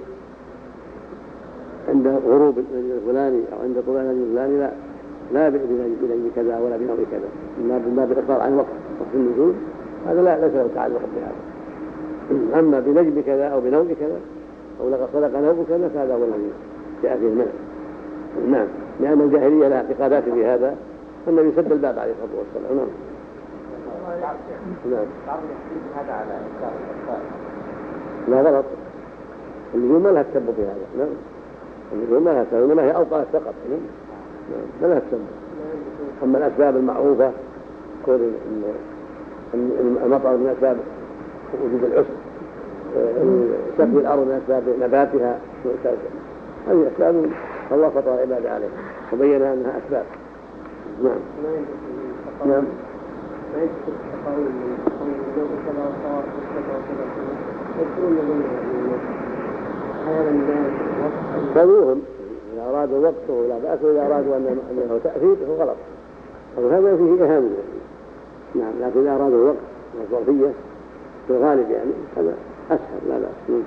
عند غروب النجم الفلاني أو عند طلوع النجم الفلاني، لا لا بنجم كذا ولا بنوع كذا، إنما بالإخبار عن وقت وقت النزول، هذا لا ليس له تعلق بهذا. أما بنجم كذا أو بنوع كذا أو لقد صدق نوع كذا فهذا هو الذي جاء فيه المنع. نعم، لأن الجاهلية لها اعتقادات في هذا، فالنبي سد الباب عليه الصلاة والسلام. نعم. نعم. هذا على إنكار الأطفال. لا غلط، النجوم ما لها تسبب في هذا. نعم، النجوم ما لها تسبب، إنما هي أوقات فقط. نعم، ما لها تسبب. أما الأسباب المعروفة كون المطر من أسباب وجود العسر، سقي الأرض من أسباب نباتها، هذه أسباب الله فطر العباد عليها وبين أنها أسباب. نعم. نعم. ما يذكر التقاويل من الجو كذا وصار كذا وكذا يذكرون لهم هذا الناس فلوهم إذا أرادوا وقته لا بأس، وإذا أرادوا أنه تأثير فهو غلط، وهذا فيه إهانة. نعم، لكن إذا أرادوا الوقت والظرفية في الغالب يعني هذا أسهل لا بأس.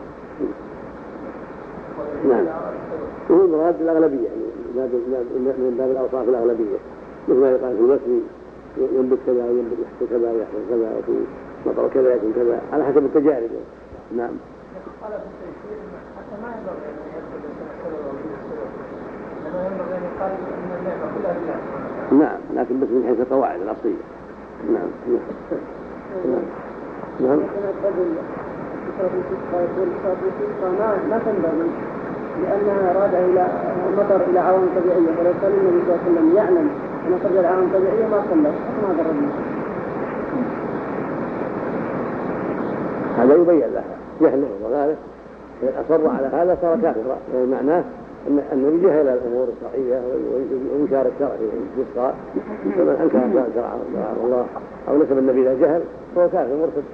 نعم، وهو مراد الأغلبية يعني من باب الأوصاف الأغلبية، مثل ما يقال في الوسم ينبت كذا وينبت يحصل كذا ويحصل كذا وفي مطر كذا يكون كذا على حسب التجارب. نعم. قال في التيسير حتى ما ينبغي أن يدخل السبب والسبب، إنما ينبغي أن يقال أن النعمة كلها لله. نعم، لكن بس من حيث القواعد الأصلية. نعم. نعم. نعم. ما تنبغي لأنها أراد إلى المطر إلى عوامل طبيعية، فلو كان النبي صلى الله عليه وسلم يعلم أن قدر العوامل الطبيعية ما صلى ما هذا الرجل. هذا يبين لها جهله وغاله، إذا أصر على هذا صار كافرا، يعني معناه أن النبي جهل الأمور الشرعية وإنكار الشرع في الاستسقاء، فمن أنكر شرع الله أو نسب النبي إلى جهل فهو كافر مرتد.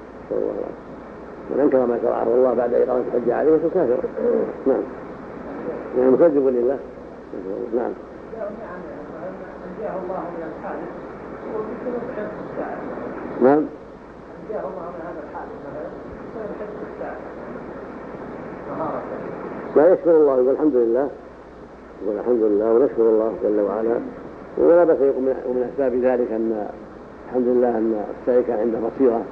من أنكر ما شرعه الله بعد إقامة الحج عليه فهو كافر. نعم، يعني مكذب لله. نعم. الله من الحادث وبسبب حفظ الساعة. نعم. جاء الله من هذا الحادث مثلا بسبب حفظ الساعة مهارة. لا يشكر الله يقول الحمد لله، يقول الحمد لله ونشكر الله جل وعلا، ولا بأس يقول من أسباب ذلك أن الحمد لله أن السائق كان عنده بصيرة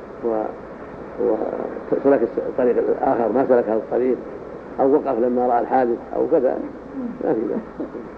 وسلك الطريق الآخر ما سلك هذا الطريق، أو وقف لما رأى الحادث أو كذا، ما في ذلك.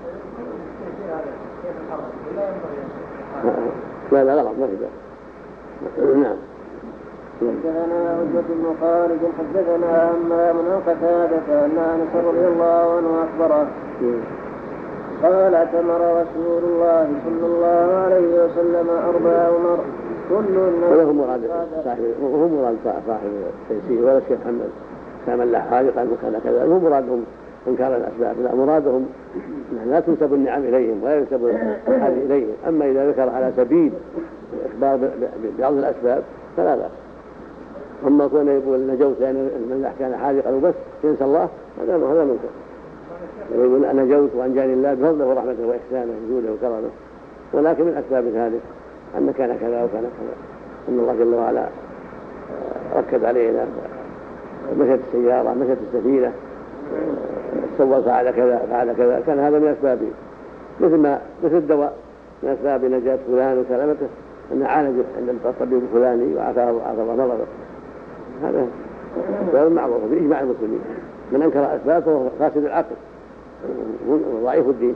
لا لا غلط ما في ذلك. نعم. حدثنا عزة بن خالد حدثنا همام عن قتادة أن أنس رضي الله عنه أخبره قال اعتمر رسول الله صلى الله عليه وسلم أربع عمر كل وله مراد صاحب وهو مراد صاحب التيسير ولا شيء محمد كمن لا خالق المكان كذا، هو مرادهم انكار الاسباب، لا مرادهم لا تنسب النعم اليهم ولا ينسب هذه اليهم. اما اذا ذكر على سبيل الاخبار ببعض الاسباب فلا باس. اما كون يقول نجوت لان من كان حاذقا وبس ينسى الله هذا هذا منكر. يقول انا نجوت وانجاني الله بفضله ورحمته واحسانه وجوده وكرمه، ولكن من اسباب ذلك ان كان كذا وكان كذا، ان الله جل وعلا ركز علينا مشت السياره مشت السفينه السواق فعل كذا فعل كذا، كان هذا من اسبابه، مثل ما مثل الدواء من اسباب نجاة فلان وسلامته ان عالج عند الطبيب الفلاني وعافاه الله مرضه، هذا سبب معروف باجماع المسلمين. من انكر اسباب فهو فاسد العقل وضعيف الدين.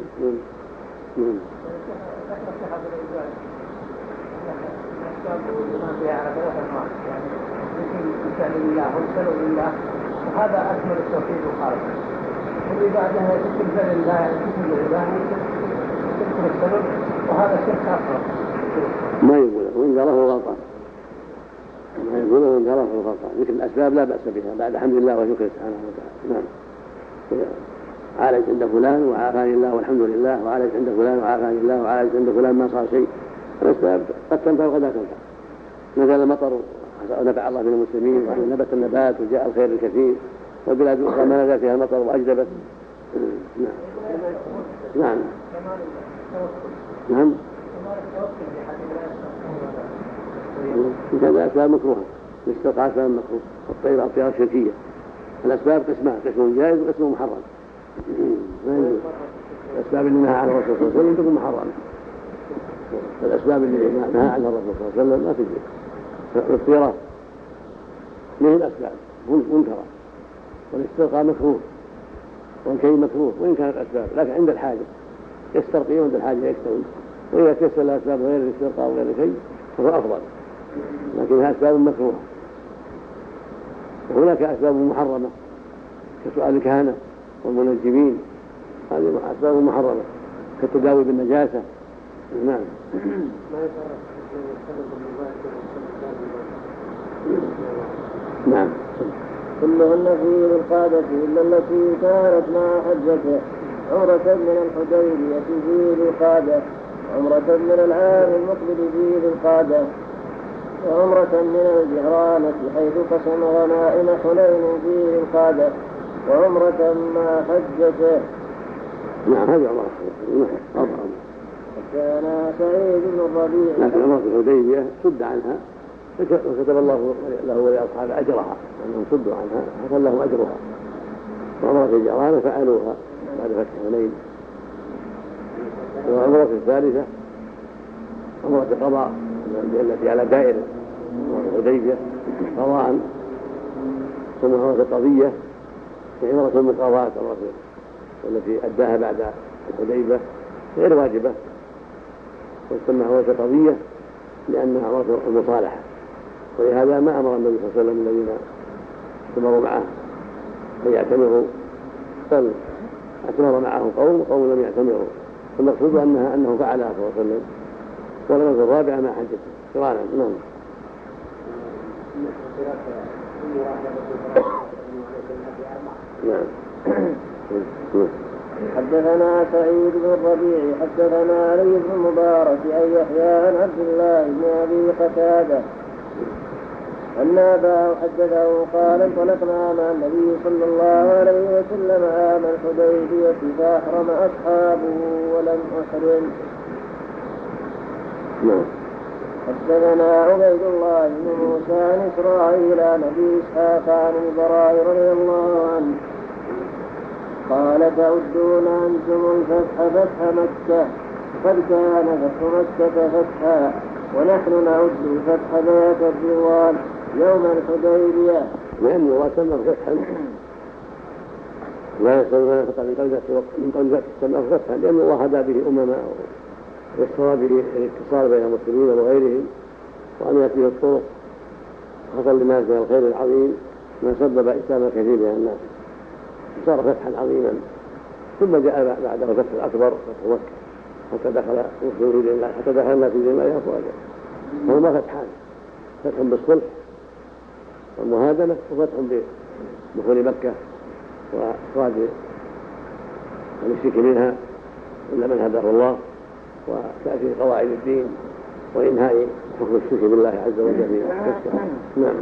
الأسباب ما فيها على ثلاث أنواع، يعني ذكر الفعل لله والسلو لله، وهذا أكمل التوحيد الخالص. واللي بعدها ذكر الفعل لله يعني ذكر لله ذكر السلو، وهذا شرك أصغر. ما يقوله وإن قاله غلطان، ما يقوله وإن قاله غلطان. ذكر الأسباب لا بأس بها بعد حمد الله وشكره سبحانه وتعالى. نعم. عالج عند فلان وعافاني الله والحمد لله، وعالج عند فلان وعافاني الله، وعالج عند فلان ما صار شيء. الأسباب قد تنفع وقد لا تنفع. نزل المطر ونفع الله من المسلمين، ونبت النبات وجاء الخير الكثير، والبلاد الأخرى ما نزل فيها المطر وأجدبت. نعم. نعم. نعم. هذا أسباب مكروهة، الاسترقاء أسباب مكروه، الطير أطيار شركية. الأسباب قسمان، قسم جائز وقسم محرم. ما يجوز. الأسباب اللي نهى عنها الرسول صلى الله عليه وسلم تكون محرمة. الأسباب اللي نهى عنها الرسول صلى الله عليه وسلم ما تجوز. الاضطرار له الأسباب منكرة، والاسترقاء مكروه، والكي مكروه وإن كانت أسباب، لكن عند الحاجة يسترقي وعند الحاجة يكتوي، وإذا تيسر الأسباب غير الاسترقاء وغير شيء فهو أفضل، لكنها أسباب مكروهة. وهناك أسباب محرمة كسؤال الكهنة والمنجمين، هذه أسباب محرمة كالتداوي بالنجاسة. نعم. نعم. كلهن في ذي القعدة إلا التي كانت مع حجته، عمرة من الحديبية في ذي القعدة، عمرة من العام المقبل في ذي القعدة، وعمرة من الجهرانة حيث قسم غنائم حنين في ذي القعدة، وعمرة مع حجته. نعم هذه عمرة. كان سعيد بن الربيع. لكن عمرة الحديبية صد عنها فكتب الله له ولأصحاب أجرها، أنهم صدوا عنها فكان لهم أجرها. وعمرة الجهرانة فعلوها بعد فتح حنين. وعمرة الثالثة عمرة القضاء التي على دائرة الحديبية قضاء، ثم عمرة القضية في عمرة المقاضاة الرسول التي أداها بعد الحديبة غير واجبة، وتسمى عمرة القضية لأنها عمرة المصالحة. ولهذا ما أمر النبي صلى الله عليه وسلم الذين استمروا معه أن يعتمروا، بل اعتمر معه قوم وقوم لم يعتمروا، فالمقصود أنها أنه فعلها صلى الله عليه وسلم. والعمرة الرابعة مع حجته قرانا. نعم. نعم. حدثنا سعيد بن الربيع حدثنا علي بن المبارك أن يحيى عن عبد الله بن أبي قتادة أن أباه حدثه قال انطلقنا مع النبي صلى الله عليه وسلم عام الحديبية فأحرم أصحابه ولم أحرم. نعم. حدثنا عبيد الله بن موسى عن إسرائيل عن أبي إسحاق عن البراء رضي الله عنه قال تعدون أنتم الفتح فتح مكة، قد كان فتح مكة فتحا، ونحن نعد الفتح بيت الرضوان يوم الحديبية. لأن الله سمى فتحا لا يستطيعون فتح من قبل فتح سمى فتحا، لأن الله هدى به أمما ويسر به الاتصال بين المسلمين وغيرهم، وأن يأتيه الطرق حصل لما من الخير العظيم ما سبب إسلام كثير من الناس، صار فتحا عظيما. ثم جاء بعده الفتح الأكبر فتح مكة حتى دخل المسلمين حتى دخلنا في دين الله أفواجا. فهما فتحان، فتح بالصلح والمهادنة، وفتح بدخول مكة وإخراج المشرك منها إلا من هداه الله، وتأتي قواعد الدين وإنهاء حكم الشرك بالله عز وجل في مكة. نعم.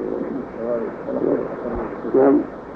نعم.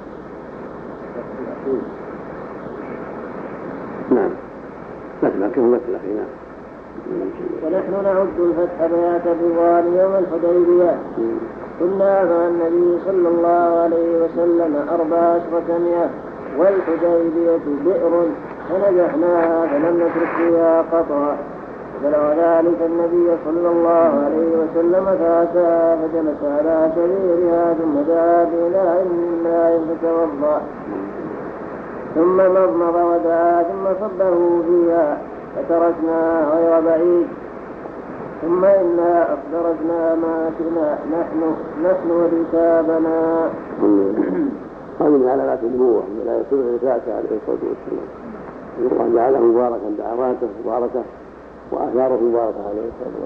نعم. فتح مكة وفتح الأخير. ونحن نعد الفتح بيات الرضوان يوم الحديبية. كنا مع النبي صلى الله عليه وسلم أربع عشرة مئة، والحديبية بئر فنجحناها فلم نترك فيها قطرا. فبلغ ذلك النبي صلى الله عليه وسلم فأتاها فجلس على سريرها ثم دعا بإله من ماء فتوضأ، ثم مضمض ودعا ثم صبه فيها فتركنا غير بعيد. ثم إنا أخبرتنا ما شئنا نحن نحن وركابنا. هذه من علامات النبوة من لا يصير الرسالة عليه الصلاة والسلام. الله جعله مباركا دعواته مباركة وآثاره مباركة عليه الصلاة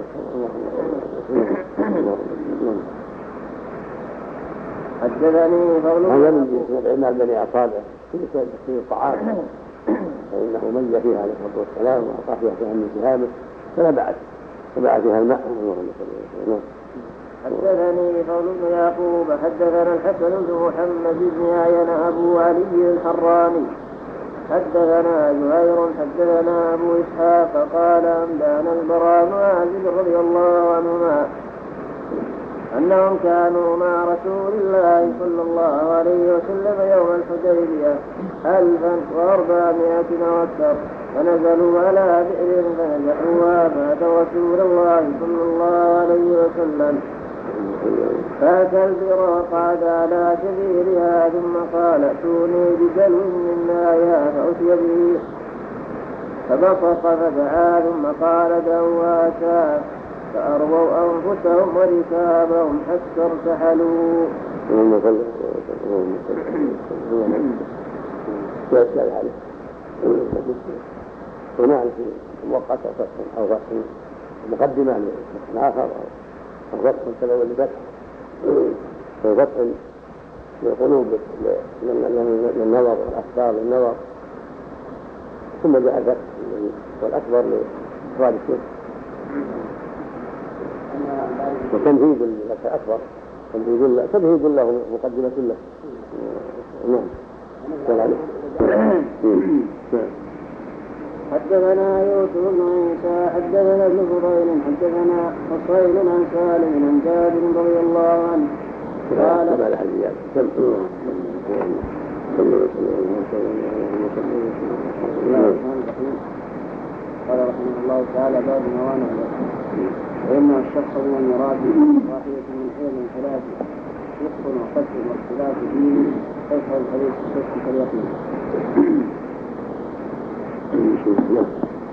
والسلام. حدثني فضل هذا من سمع بني أصابع في الطعام فإنه مج فيها عليه الصلاة والسلام وأعطاه فيها شيئا من سهامه فلا بعد فبعد فيها الماء. حدثني فضل بن يعقوب حدثنا الحسن بن محمد بن عين أبو علي الحراني حدثنا زهير حدثنا أبو إسحاق قال أنبأنا البراء بن عازب رضي الله عنهما أنهم كانوا مع رسول الله صلى الله عليه وسلم يوم الحديبية ألفا وأربعمائة وأكثر فنزلوا على بئر فنزحوها فأتوا رسول الله صلى الله عليه وسلم فأتى البئر وقعد على شفيرها ثم قال ائتوني بدلو من مائها فأتي به فبصق فدعا ثم قال دعوا ساعة فأرووا أنفسهم وركابهم حتى ارتحلوا. ونعرف موقت أو فتح مقدمة لفتح آخر أو فتح سبب لفتح أو فتح للقلوب للنظر والأخبار للنظر ثم جاء الفتح والأكبر لإخراج الشرك وتمهيد لفتح أكبر تمهيد له مقدمة له. نعم. حدثنا يوسف بن عيسى حدثنا ابن فضيل حدثنا حصين عن سالم عن جابر رضي الله عنه قال قال رحمه الله تعالى باب موانع ويمنع الشخص من المراد واحدة من حين ثلاث فقه وقتل واختلاف دين يفعل الحديث الشك كاليقين. بسم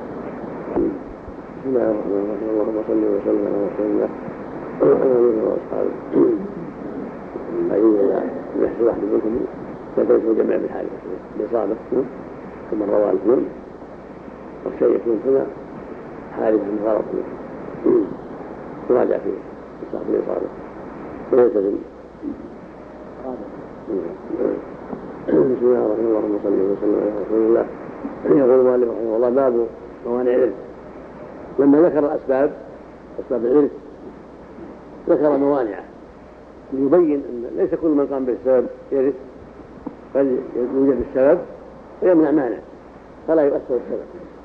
الله الرحمن الرحيم اللهم صل وسلم على رسول الله واصحابه فإن يحصل واحد منكم فليس جمع بالحاجة بإصابة كما رواه الاثنين والشيء يكون هنا حادث من غلط يراجع فيه إصابة الإصابة ويلتزم. بسم الله الرحمن الرحيم اللهم صل وسلم على رسول الله. يقول المؤلف رحمه الله باب موانع العلم. لما ذكر الأسباب أسباب العلم ذكر موانعه ليبين أن ليس كل من قام بالسبب يرث بل يوجد السبب ويمنع مانع فلا يؤثر السبب.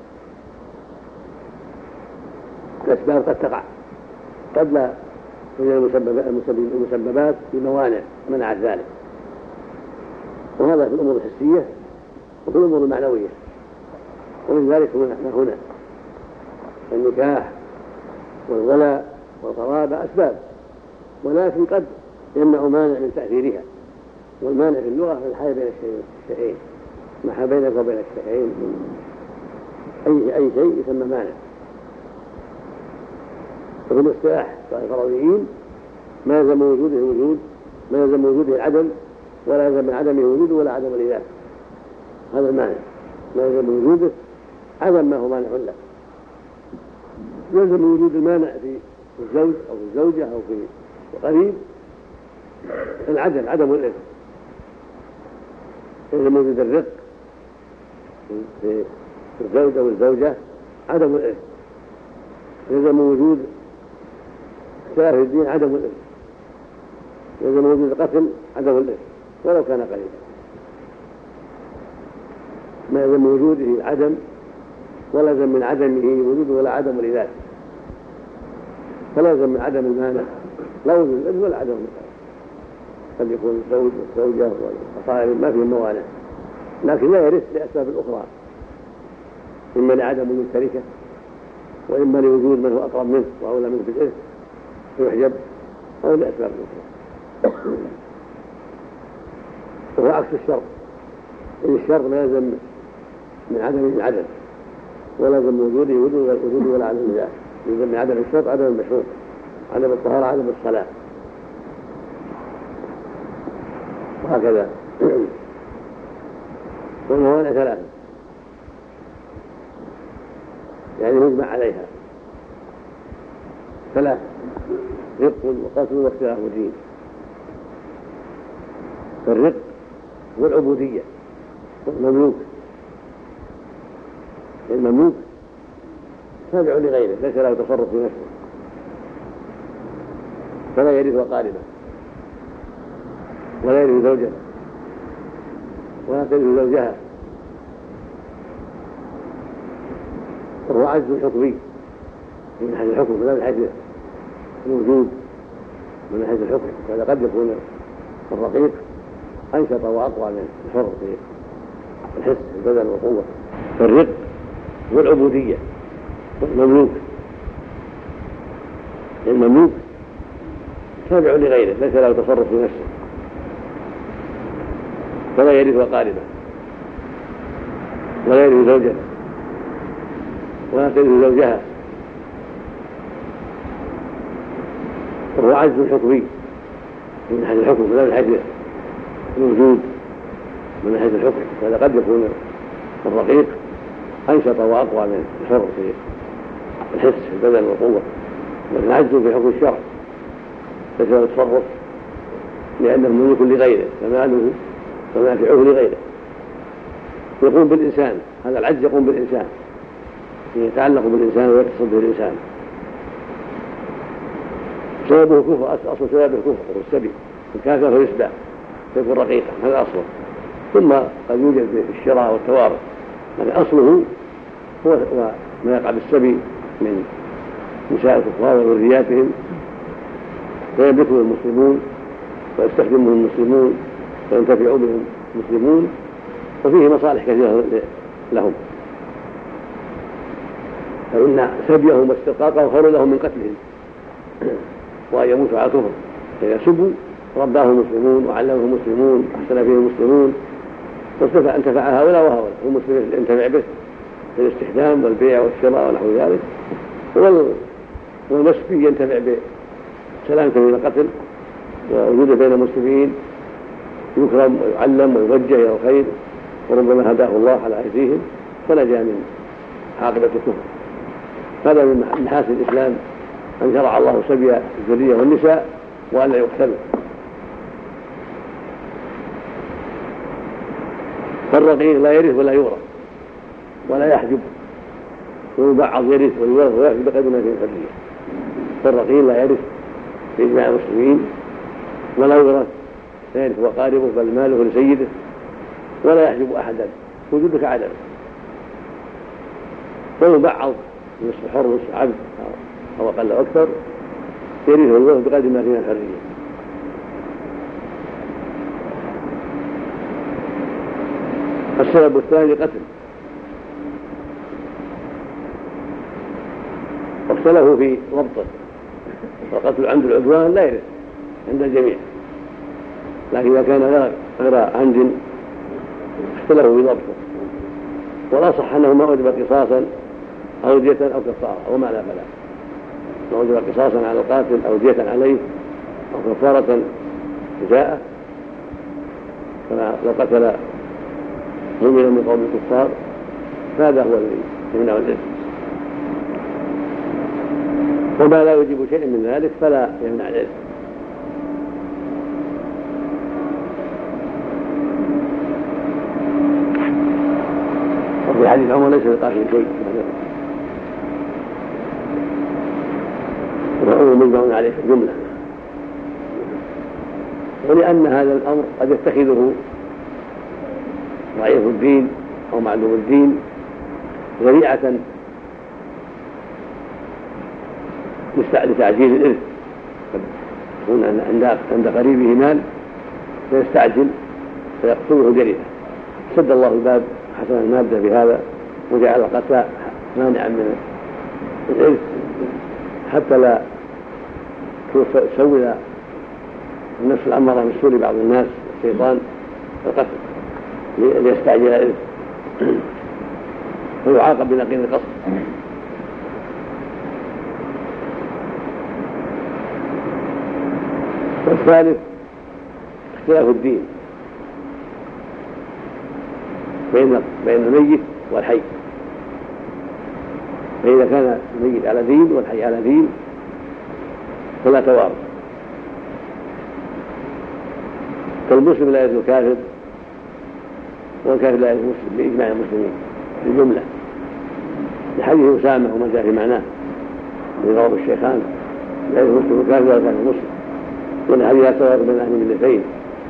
الأسباب قد تقع قد لا توجد المسببات بموانع منعت ذلك وهذا في الأمور الحسية وفي الأمور المعنوية. ومن ذلك هنا النكاح والولاء والقرابة أسباب ولكن قد يمنع مانع من تأثيرها. والمانع في اللغة في الحال بين الشيئين ما بينك وبين الشيئين أي أي شيء يسمى مانع. وفي الاصطلاح الفرضيين ما يلزم وجوده وجود ما يلزم وجوده العدم ولا يلزم من عدمه وجوده ولا عدم الإله. هذا المانع ما يلزم وجوده عدم ما هو مانع له. يلزم وجود المانع في الزوج أو في الزوجة أو في القريب العدم عدم الإله. يلزم وجود الرق في الزوج أو الزوجة عدم الإله. يلزم وجود اختلاف الدين عدم الإله. يلزم وجود القتل عدم الإله ولو كان قريبا. ما يلزم وجوده العدم ولا يلزم من عدمه وجوده ولا عدم لذاته. فلا يلزم من عدم المانع لا وجود الإذن ولا عدم المانع. قد يكون الزوج والزوجة والأقارب ما فيهم موانع لكن لا يرث لأسباب الأخرى إما لعدم وجود شركة وإما لوجود من هو أقرب منه وأولى منه في الإرث ويحجب أو لأسباب أخرى. وهو عكس الشرط إن الشرط لا يلزم من عدم العدم ولا يلزم وجوده وجود ولا عدم ذاته من عدم الشرط عدم المشروط، عدم الطهارة عدم الصلاة، وهكذا. والموانع ثلاثة يعني مجمع عليها، ثلاث: رق وقتل واختلاف دين. فالرق والعبودية والمملوك، المملوك تابع لغيره ليس له تصرف في نفسه، فلا يرث أقاربه ولا يرث زوجته ولا ترث زوجها، وهو عجز حكمي من حيث الحكم لا من حيث الوجود، من حيث الحكم. فهذا قد يكون الرقيق أنشط وأقوى من الحر في الحس البدن والقوة. فالرق والعبودية والمملوك، المملوك تابع لغيره ليس له تصرف في نفسه، فلا يرث أقاربه ولا يرث زوجته ولا ترث زوجها، وهو عجز حكمي من حيث الحكم لا من حيث الوجود، من حيث الحكم. فهذا قد يكون الرقيق أنشط وأقوى من الحر في الحس البدن والقوة، لكن عجز في حكم الشرع ليس له تصرف لأنه مملوك لغيره، فماله ومنافعه لغيره. يقوم بالإنسان، هذا العجز يقوم بالإنسان، يتعلق بالإنسان ويتصل به الإنسان. سببه كفر، أصل سببه كفر والسبي، الكافر فيسبى فيكون رقيقا، هذا أصله. ثم قد يوجد في الشراء والتوارث، لكن أصله هو ما يقع بالسبي من نساء الكفار وذرياتهم، فيملكهم المسلمون ويستخدمهم المسلمون وينتفع بهم المسلمون، وفيه مصالح كثيرة لهم، فإن سبيهم واسترقاقهم خير لهم من قتلهم وأن يموتوا على كفر. فإذا سبوا رباه المسلمون وعلمهم المسلمون وأحسن فيهم المسلمون، واستفع انتفع هؤلاء وهؤلاء، والمسلمين ينتفع به في الاستخدام والبيع والشراء ونحو ذلك، والمسبي ينتفع بسلامته من القتل ووجوده بين المسلمين، يكرم ويعلم ويوجه الى الخير، وربما هداه الله على ايديهم فنجا من عاقبه الكفر. هذا من محاسن الاسلام ان شرع الله سبي الذريه والنساء وان لا يقتلوا. فالرقيق لا يرث ولا يورث ولا يحجب، ويبعض يرث ويورث ويحجب بقدر ما فيه الحريه. فالرقيق لا يرث بإجماع المسلمين ولا يورث، لا يرث وقاربه بل ماله لسيده، ولا يحجب أحدا وجودك عدم، ويبعض نصف حر نصف عبد أو أقل أو أكثر، يرث ويورث بقدر ما فيه الحريه. السبب الثاني قتل، واختلفوا في ضبطه، وقتل عند العدوان لا يرث عند الجميع، لكن إذا كان غير عمد اختلفوا في ضبطه، ولا صح أنه ما وجب قصاصا أو دية أو كفارة، وما لا فلا، ما وجب قصاصا على القاتل أو دية عليه أو كفارة جاءه، كما لو قتل مؤمنا من قوم الكفار فهذا هو الذي يمنع الإثم، وما لا يجب شيء من ذلك فلا يمنع الإثم. وفي حديث عمر ليس للقاتل شيء، وهو مجمع عليه جملة، ولأن هذا الأمر قد يتخذه ضعيف الدين أو معلوم الدين ذريعة لتعجيل الإرث، يكون عند قريبه مال فيستعجل فيقتله جريئة. سد الله الباب حسن المادة بهذا، وجعل القتل مانعا من الإرث حتى لا تسول النفس الأمارة بالسوء بعض الناس الشيطان القتل ليستعجل الإرث ويعاقب بنقيض القصد. الثالث اختلاف الدين بين بين الميت والحي، فإذا كان الميت على دين والحي على دين فلا توارث. فالمسلم لا يرث الكافر والكافر لا يرث المسلم بإجماع المسلمين بالجملة، لحديث أسامة وما جاء في معناه من رواه الشيخان: لا يرث المسلم الكافر ولا الكافر المسلم، ولحديث لا توارث بين أهل الملتين،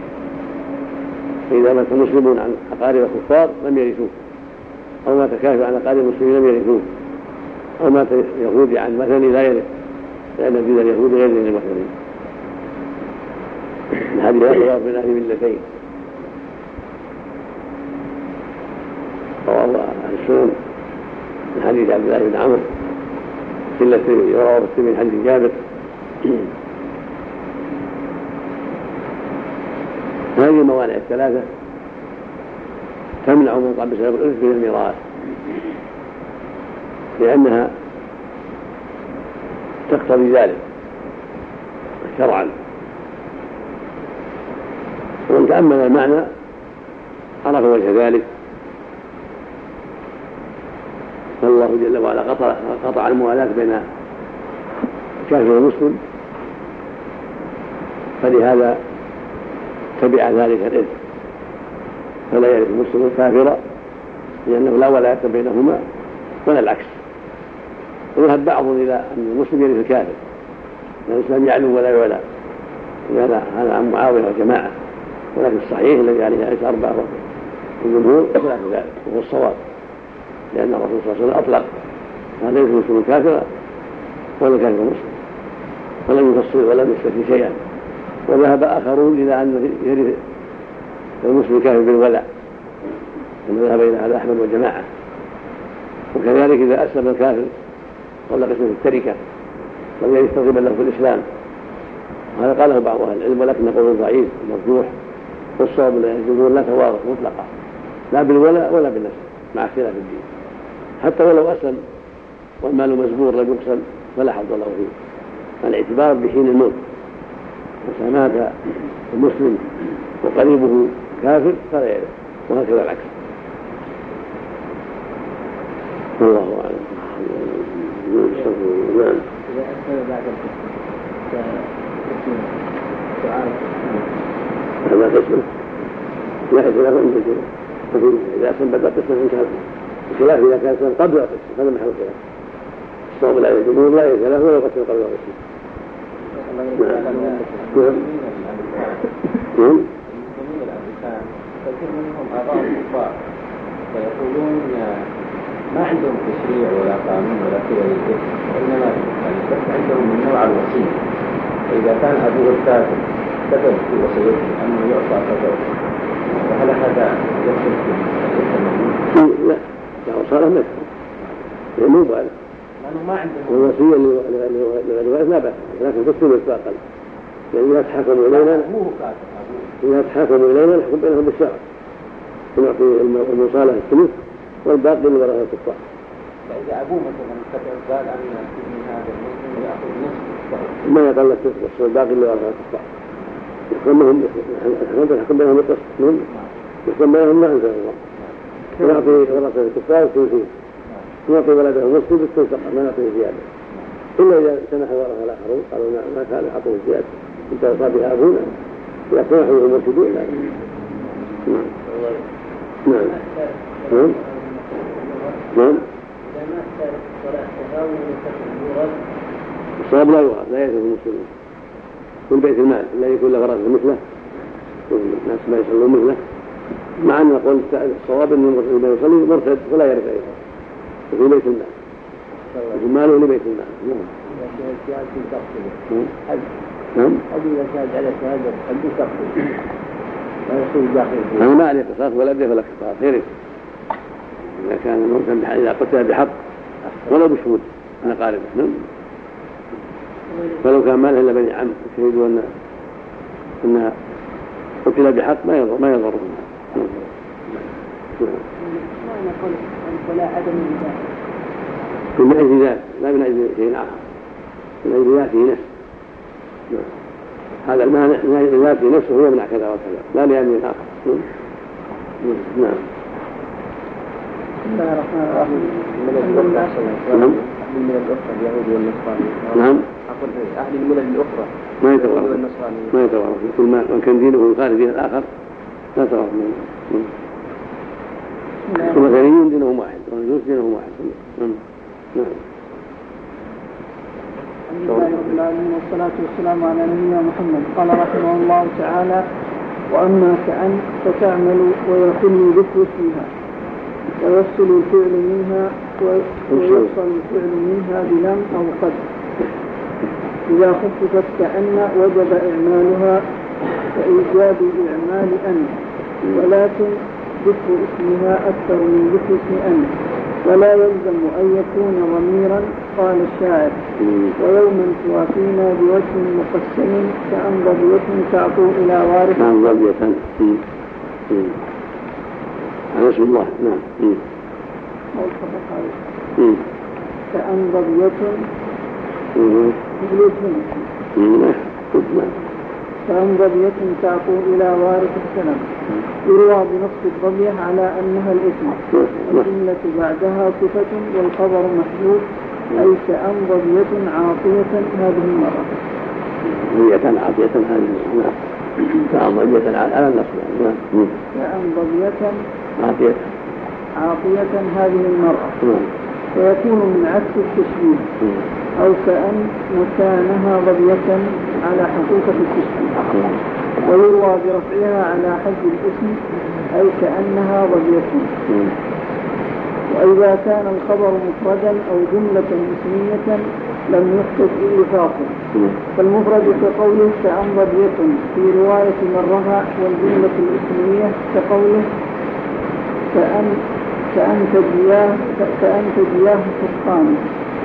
فإذا مات مسلم عن أقارب الكفار لم يرثوه، أو مات كافر عن أقارب المسلمين لم يرثوه، أو مات يهودي عن مثل لا يرث، لأن دين اليهود غير دين المثلين. هذه لا توارث بين أهل الملتين. رواه أهل السنن من حديث عبد الله بن عمرو في التي رواه مسلم من حديث جابر. هذه الموانع الثلاثة تمنع من قبل سبب الإرث من الميراث، لأنها تقتضي ذلك شرعا. ومن تأمل المعنى عرف وجه ذلك، فالله جل وعلا قطع, قطع الموالاة بين الكافر والمسلم، فلهذا تبع ذلك الإرث، فلا يرث المسلم الكافر لأنه لا ولاية بينهما ولا العكس. ويذهب بعضهم إلى أن المسلم يرث الكافر لأن الإسلام يعلو ولا يعلى، هذا عن معاوية وجماعة، ولكن الصحيح الذي عليه آية أربعة الجمهور خلاف ذلك وهو الصواب، لأن الرسول صلى الله عليه وسلم أطلق هذا يرث المسلم الكافر ولا الكافر المسلم، ولم يفصل ولم يستثني شيئا. وذهب آخرون إلى أن يرث المسلم الكافر بالولاء، كما ذهب إلى هذا أحمد وجماعة. وكذلك إذا أسلم الكافر قبل قسمة التركة لم يرث ترغيبا له في الإسلام، هذا قاله بعض أهل العلم، ولكن قول ضعيف مرجوح، والصواب من الجمهور لا توارث مطلقا لا بالولاء ولا بالنسب مع اختلاف الدين، حتى ولو أسلم والمال مزبور لم يقسم فلا حظ له فيه، الاعتبار بحين الموت. إذا مات المسلم وقريبه كافر فلا يرث، وهكذا العكس. والله أعلم. نعم. إذا أسلم بعد القسم سؤال هذا قسم لا خلاف عند الجمهور، إذا أسلم بعد القسم انتهى الخلاف. إذا كان أسلم قبل القسم هذا محل الخلاف. الصواب لا الجمهور لا يخلاف ولا يقسم قبل القسم. نعم. نعم. المسلمين الأمريكان كثير منهم آباء كفار فيقولون ما عندهم تشريع ولا قانون ولا كذا للجسم، وإنما يعني بس عندهم من نوع الوصية، فإذا كان أبوه الكافر كتب في وصيته أنه يعطى كذا، فهل هذا يدخل في الوصية؟ لا، لا وصالة ما يدخل، لأنه مو بالغ. لأنه ما عندهم الوصية للوارث لا بأس، لكن تكون إطلاقا، لأن إذا تحاكموا إلينا أبوه كافر أبوه إذا تحاكموا إلينا نحكم بينهم بالشرع، ونعطي المصالح الثلث والباقي للورثة الكفار. فإذا أبوه مثلا كتب قال أن ابن هذا المسلم يأخذ نصف ما يقل الثلث والباقي للورثة الكفار. يحكم بينهم يحكم بينهم القسط منهم، يحكم بينهم ما أنزل الله، ونعطي ورثة الكفار الثلثين، ونعطي ولده المسلم بالثلث فقط، ما نعطيه زيادة، إلا إذا سمح الورثة الآخرون قالوا ما كان حقه الزيادة أنت وصى بها أبونا، إذا سمحوا المرشدون لا. نعم. نعم. نعم. نعم. الصواب لا يورث، لا يرث المسلمين من بيت المال، لا يكون له ورثة مثله والناس ما يصلون مثله، مع أن نقول الصواب أن من يصلي مرتد ولا يرث أيضا في بيت المال، المال لبيت المال. نعم. نعم. إذا شهد على شهادة قد تقتل لا يصير داخل. أنا ما عليه قصاص ولا أبدأ فلا قصاص غيره، إذا كان موتا بحق إذا قتل بحق ولو بشهود من أقاربه. ولو كان ماله إلا بني عم يشهدوا أن أنها قتل بحق ما يضر ما يضرهم. ما نقول ولا عدم الإجابة من أجل ذلك لا من أجل شيء آخر، من أجل ذاته نفسه. هذا المانع لذاته نفسه يمنع كذا وكذا لا لأمر آخر. نعم. بسم الله الرحمن الرحيم. من الأخرى اليهود والنصراني. نعم. أقول أهل الملل الأخرى ما يتوارث ما يتوارث كل ما كان دينه يخالف دين الآخر لا توارث منه. المثليين دينهم واحد والمجوس دينهم واحد. نعم. الحمد لله رب العالمين والصلاة والسلام على نبينا محمد. قال رحمه الله تعالى: وأما كأن فتعمل ويخل ذكر فيها ويفصل الفعل منها ويفصل الفعل منها بلم أو قد. إذا خففت كأن وجب إعمالها كإيجاب إعمال أن، ولكن ذكر اسمها أكثر من ذكر اسم أن، ولا يلزم أن يكون ضميرا. قال الشاعر: ويوما توافينا بوجه مقسم كأن ضبية تعطو إلى وارث. نعم ضبية على اسم الله. نعم. كأن ضبية كأن ضبية تعطو إلى وارث السلام. يروى بنص الضبية على أنها الاسم، والجملة بعدها صفة والخبر محذوف، أي كأن ضبية عاطية هذه المرة. ضبية عاطية هذه المرة. كأن ضبية على النصب. كأن ضبية عاطية عاطية هذه المرة. فيكون من عكس التشبيه، أو كأن مكانها ضبية على حقيقة التشبيه. ويروى برفعها على حد الاسم، أي كأنها ضبية. وإذا كان الخبر مفردا أو جملة اسمية لم يحتج إلى فاصل، فالمفرد كقوله كأن ضبية في رواية مرها، والجملة الاسمية كقوله كأن كأن تجياه كأن تجياه فرقان.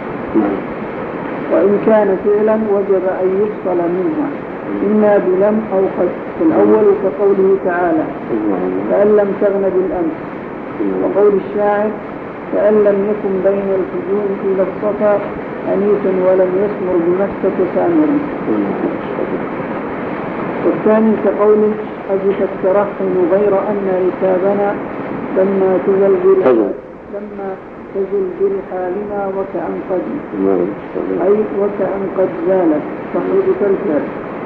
وإن كان فعلا وجب أن يفصل منها إما بلم أو قد. الأول كقوله تعالى: كأن لم تغن بالأمس. وقول الشاعر: كأن لم يكن بين الفجور إلى الصفا أنيس ولم يسمر بمكة سامر. والثاني كقوله: أجفت ترحم غير أن ركابنا لما تزل لما تزل برحالنا وكأن قد، أي وكأن قد زالت تخرج كالفعل.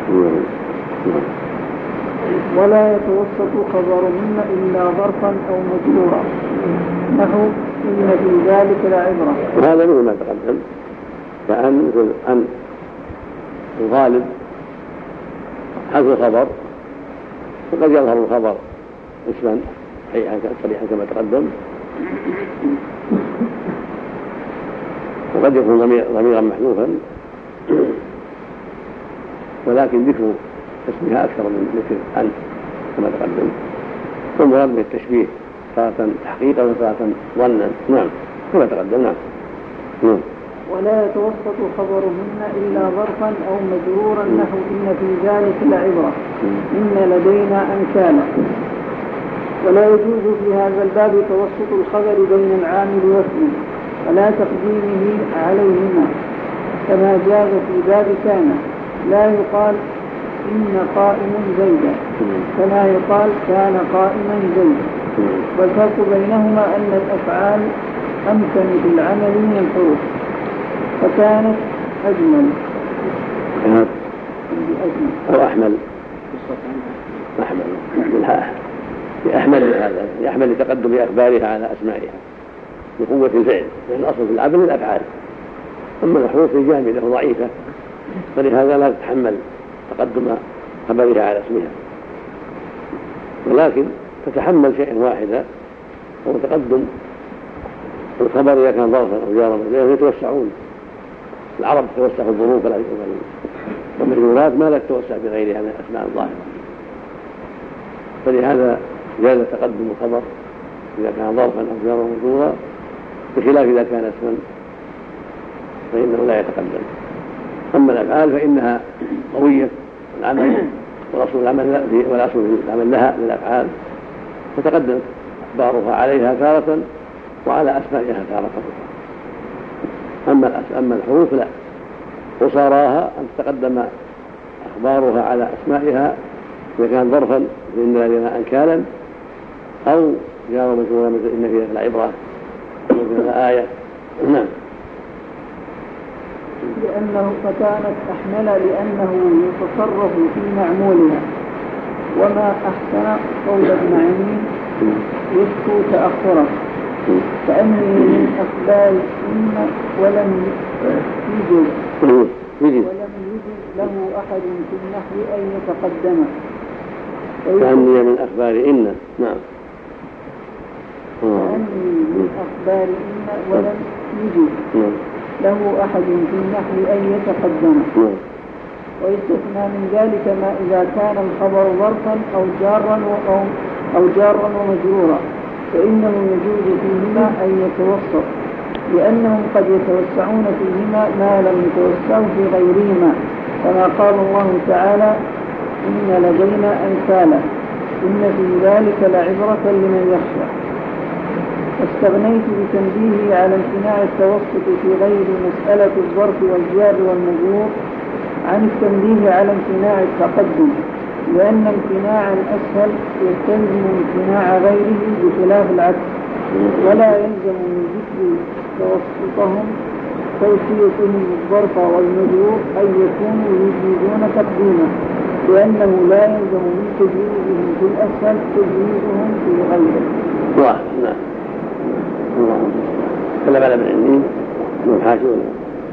ولا يتوسط خبر منا إلا ظرفا أو مجرورا، نحو إن في ذلك لعبرة. وهذا مثل ما تقدم، كأن مثل أن الغالب حذف الخبر، وقد يظهر الخبر اسما صريحا كما تقدم، وقد يكون ضميرا محذوفا، ولكن ذكر اسمها أكثر من ذكر أن كما تقدم. والمراد بالتشبيه تارة تحقيقا وتارة ظنا. نعم كما تقدم. نعم. نعم. ولا يتوسط خبر منا إلا ظرفا أو مجرورا، نحو إن في ذلك لعبرة، إن لدينا أنكالا. ولا يجوز في هذا الباب توسط الخبر بين العامل واسمه ولا تقديمه عليهما، كما جاز في باب كان. لا يقال إن قائم زيدا كما يقال كان قائما زيدا. والفرق بينهما أن الأفعال أمكن بالعمل من الحروف، فكانت أجمل أو أحمل أحمل بالحاء يحمل هذا يحمل لتقدم أخبارها على أسمائها بقوة الفعل، لأن الأصل في العمل الأفعال، أما الحروف جامدة وضعيفة فلهذا لا تتحمل تقدم خبرها على اسمها، ولكن تتحمل شيئا واحدا وهو تقدم الخبر إذا كان ظرفا أو جارا، لأنهم يتوسعون. العرب تتوسع الظروف والمجرورات ما لا تتوسع بغيرها من الأسماء الظاهرة، فلهذا جاز تقدم الخبر إذا كان ظرفا أو جارا مجرورا، بخلاف إذا كان اسما فإنه لا يتقدم. أما الأفعال فإنها قوية العمل والأصل العمل والأصل العمل لها للأفعال، فتقدم أخبارها عليها تارة وعلى أسمائها تارة أخرى. أما أما الحروف لا، وصاراها أن تتقدم إخبارها على أسمائها إذا كان ظرفا فإن لنا أنكالا، أو جار مجرورا مثل إن في العبرة مثل آية. نعم. لأنه فكانت أحمل لأنه يتصرف في معمولها. وما أحسن قول ابن عمين يشكو تأخره، كأني من أخبار إن ولم يجد ولم يجد له أحد في النحو أن يتقدم. كأني من أخبار إن. نعم. كأني من أخبار إن ولم يجد له أحد في النحو أن يتقدم. ويستثنى من ذلك ما إذا كان الخبر ظرفا أو جارا أو, أو جارا ومجرورا، فإنه يجوز فيهما أن يتوسط، لأنهم قد يتوسعون فيهما ما لم يتوسعوا في غيرهما، كما قال الله تعالى: إن لدينا أنكالا إن في ذلك لعبرة لمن يخشى. استغنيت بتنبيهي على امتناع التوسط في غير مسألة الظرف والجار والمجرور عن التنبيه على امتناع التقدم، لأن امتناع الأسهل يستلزم امتناع غيره بخلاف العكس، ولا يلزم من ذكر توسطهم توصيتهم بالظرف والمجرور أن يكونوا يجيزون تقديمه، لأنه لا يلزم من تجويزهم في الأسهل تجويزهم في غيره. واحد. نعم. تكلم على ابن عمين من حاشي ولا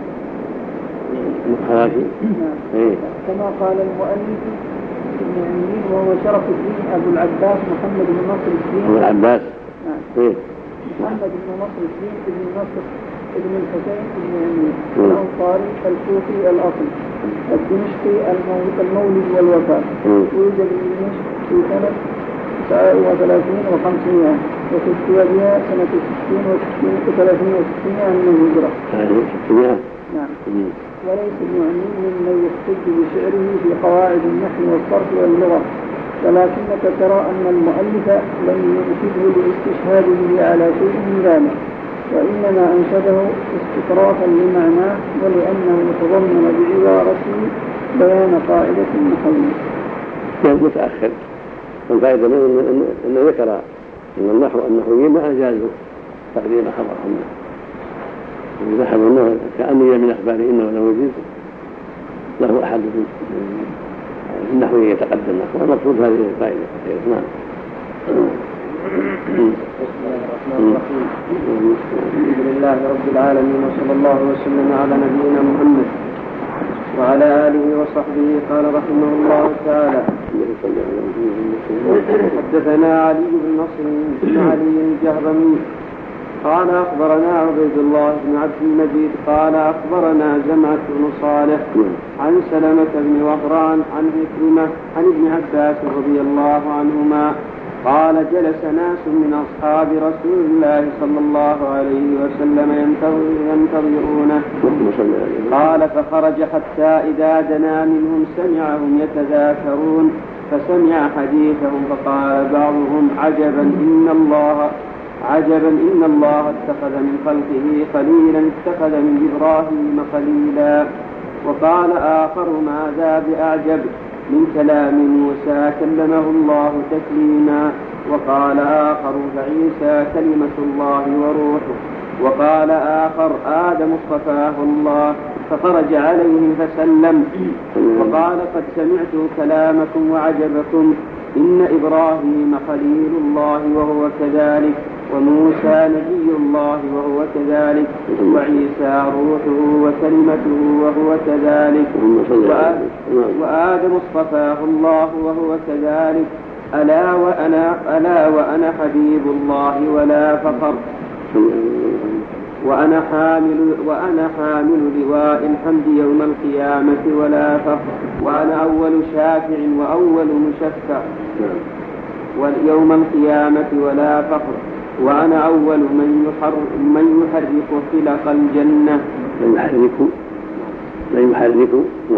مخاشي. نعم. كما قال المؤلف ابن عمين وهو شرف الدين أبو العباس محمد بن نصر الدين أبو العباس. نعم. إيه؟ محمد بن نصر الدين ابن نصر ابن الحسين ابن عمين الأنصاري الكوفي الأصل الدمشقي المولد والوفاة. ولد بدمشق في سنة تسعة وثلاثين وخمسمائة وستة بها سنة ستين وستين وثلاثين وستين عن الهجرة. نعم. وليس ابن عمين ممن يحتج بشعره في قواعد النحو والصرف واللغة، ولكنك ترى أن المؤلف لم ينشده للاستشهاد به على شيء من ذلك، وإنما أنشده استطرافا لمعناه ولأنه تضمن بعبارته بيان قاعدة نحوية. كان متأخر. والفائدة منه أنه ذكر أن النحو النحويين ما أجازوا تقديم خبرهم، وذهب أنه كأني من أخبار إنه لو وجد له أحد في النحو يتقدم له، والمقصود هذه الفائدة. نعم. الحمد لله رب العالمين، وصلى الله وسلم على نبينا محمد وعلى آله وصحبه. قال رحمه الله تعالى: حدثنا علي بن نصر بن علي الجهضمي قال أخبرنا عبيد الله بن عبد المجيد قال أخبرنا جمعة بن صالح عن سلمة بن وهران عن عكرمة عن ابن عباس رضي الله عنهما قال: جلس ناس من أصحاب رسول الله صلى الله عليه وسلم ينتظرونه، قال: فخرج حتى إذا دنا منهم سمعهم يتذاكرون، فسمع حديثهم، فقال بعضهم: عجبا إن الله عجبا إن الله اتخذ من خلقه خليلا اتخذ من إبراهيم خليلا. وقال آخر: ماذا بأعجب من كلام موسى كلمه الله تكليما. وقال آخر: فعيسى كلمة الله وروحه. وقال آخر: آدم اصطفاه الله. فخرج عليهم فسلم وقال: قد سمعت كلامكم وعجبكم، إن إبراهيم خليل الله وهو كذلك، وموسى نبي الله وهو كذلك، وعيسى روحه وكلمته وهو كذلك، وآدم اصطفاه الله وهو كذلك. ألا وأنا, ألا وأنا حبيب الله ولا فخر، وأنا حامل, وأنا حامل لواء الحمد يوم القيامة ولا فخر، وأنا أول شافع وأول مشفع يوم القيامة ولا فخر، وأنا أول من يحرك, من يحرك خلق الجنة. من يحرك من يحرك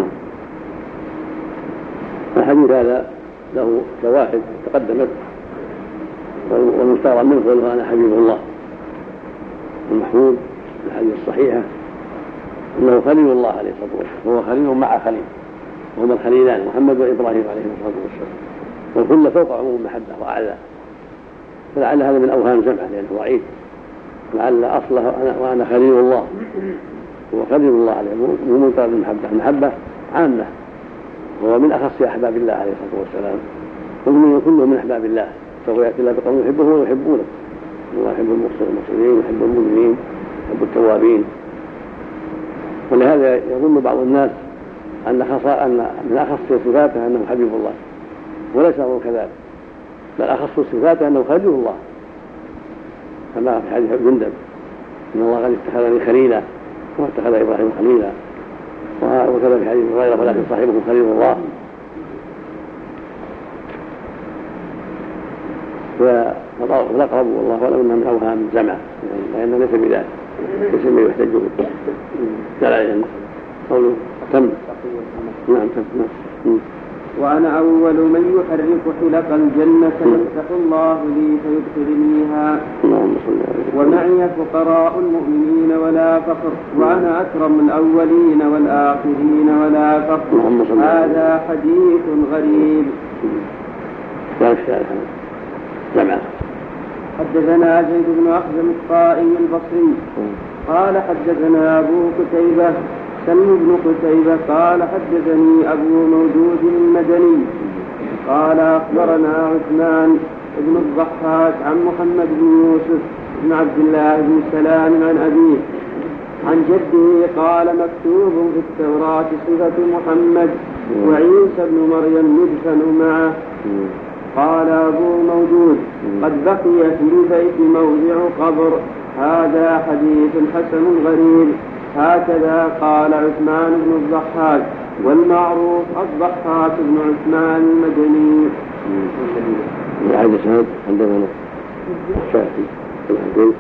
الحديث هذا له شواهد تقدمت، والمشترى منه قوله: أنا حبيب الله. المحمود في الحديث الصحيحة أنه خليل الله عليه الصلاة والسلام، وهو خليل مع خليل، وهما الخليلان محمد وإبراهيم عليه الصلاة والسلام، والخلة فوق عموم المحبة وأعلى، فلعل هذا من أوهام جمعة لأنه ضعيف، لعل أصله أنا وأنا خليل الله، هو خليل الله عليه مو منطلق المحبة، المحبة عامة، هو من أخص أحباب الله عليه الصلاة والسلام، والمؤمنون كلهم من أحباب الله، فهو يأتي الله بقوم يحبه ويحبونه، الله يحب المحسنين ويحب المؤمنين ويحب التوابين. ولهذا يظن بعض الناس أن أن من أخص صفاته أنه حبيب الله، وليس أمره كذلك، بل أخص صفاته أنه خليل الله، كما في حديث جندب إن الله قد اتخذني خليلا واتخذ إبراهيم خليلا، وكذا في حديث هريرة ولكن صاحبكم خليل الله. فالأقرب والله أعلم أنها من أوهام الجمع، لأنه ليس بذلك، ليس ما يحتج به. لا قوله تم. نعم تم. وأنا أول من يحرك حلق الجنة يفتح الله لي فيدخلنيها، ومعي فقراء المؤمنين ولا فخر، وأنا أكرم الأولين والآخرين ولا فخر. هذا حديث غريب. حدثنا زيد بن أخزم الطائي البصري قال حدثنا أبو قتيبة سلم بن قتيبة قال حدثني أبو موجود المدني قال أخبرنا عثمان بن الضحاك عن محمد بن يوسف بن عبد الله بن سلام عن أبيه عن جده قال مكتوب في التوراة صفة محمد وعيسى بن مريم يدفن معه. قال أبو موجود قد بقي في البيت موضع قبر. هذا حديث حسن غريب. هكذا قال عثمان بن الضحاك، والمعروف الضحاك بن عثمان المدني. هذا سند عندنا الشافعي الحديث.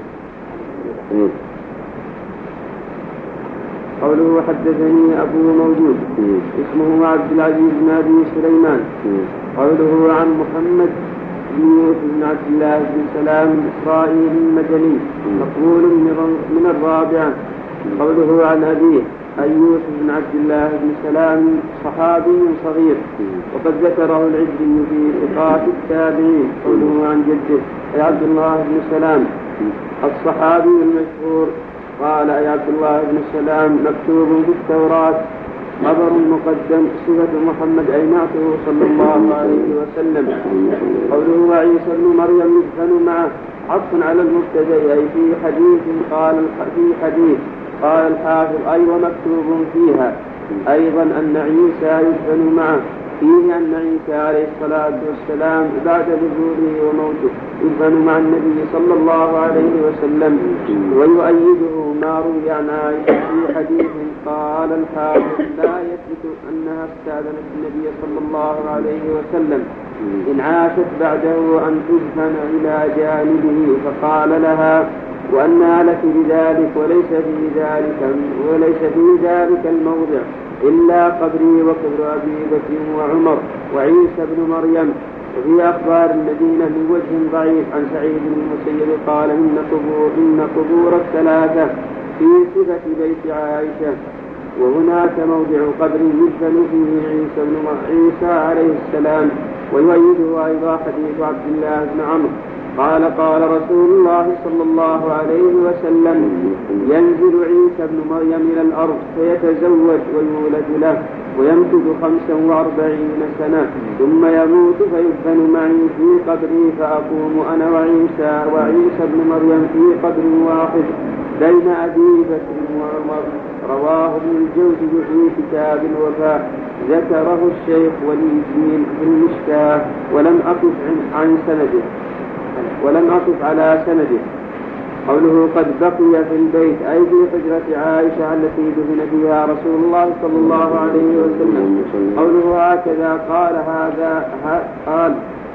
قوله حدثني أبو موجود اسمه عبد العزيز بن أبي سليمان. قوله عن محمد بن يوسف بن عبد الله بن سلام الإسرائيلي المدني مقبول من الرابعة. قوله عن أبيه أي يوسف بن عبد الله بن سلام صحابي صغير، وقد ذكره العجلي في ثقات التابعين. قوله عن جده أي عبد الله بن سلام الصحابي المشهور. قال أي عبد الله بن سلام مكتوب في التوراة خبر مقدم صفة محمد أي نعته صلى الله عليه وسلم. قوله عيسى بن مريم يدفن معه عطف على المبتدأ أي في حديث قال في حديث قال الحافظ أي ومكتوب فيها أيضا أن عيسى يدفن معه، فيه أن عيسى عليه الصلاة والسلام بعد نزوله وموته يدفن مع النبي صلى الله عليه وسلم. ويؤيده ما روي عن عائشة في حديث قال الحافظ لا يثبت أنها استأذنت النبي صلى الله عليه وسلم إن عاشت بعده أن تدفن إلى جانبه، فقال لها وأنى لك بذلك وليس في ذلك وليس في ذلك الموضع إلا قبري وقبر أبي بكر وعمر وعيسى بن مريم. وفي أخبار المدينة من وجه ضعيف عن سعيد بن المسيب قال إن قبور, إن قبور الثلاثة في صفة بيت عائشة، وهناك موضع قبر يدفن فيه عيسى بن عيسى عليه السلام. ويؤيده أيضا حديث عبد الله بن عمرو قال قال رسول الله صلى الله عليه وسلم ينزل عيسى بن مريم إلى الأرض فيتزوج ويولد له ويمكث خمسا وأربعين سنة ثم يموت فيدفن معي في قبري فأقوم أنا وعيسى وعيسى بن مريم في قبر واحد بين أبي بكر وعمر. رواه ابن الجوزي في كتاب الوفاء. ذكره الشيخ ولي الدين في المشكاة ولم أقف عن سنده ولم أقف على سنده. قوله قد بقي في البيت أي في حجرة عائشة التي دفن فيها رسول الله صلى الله عليه وسلم. قوله هكذا قال هذا قال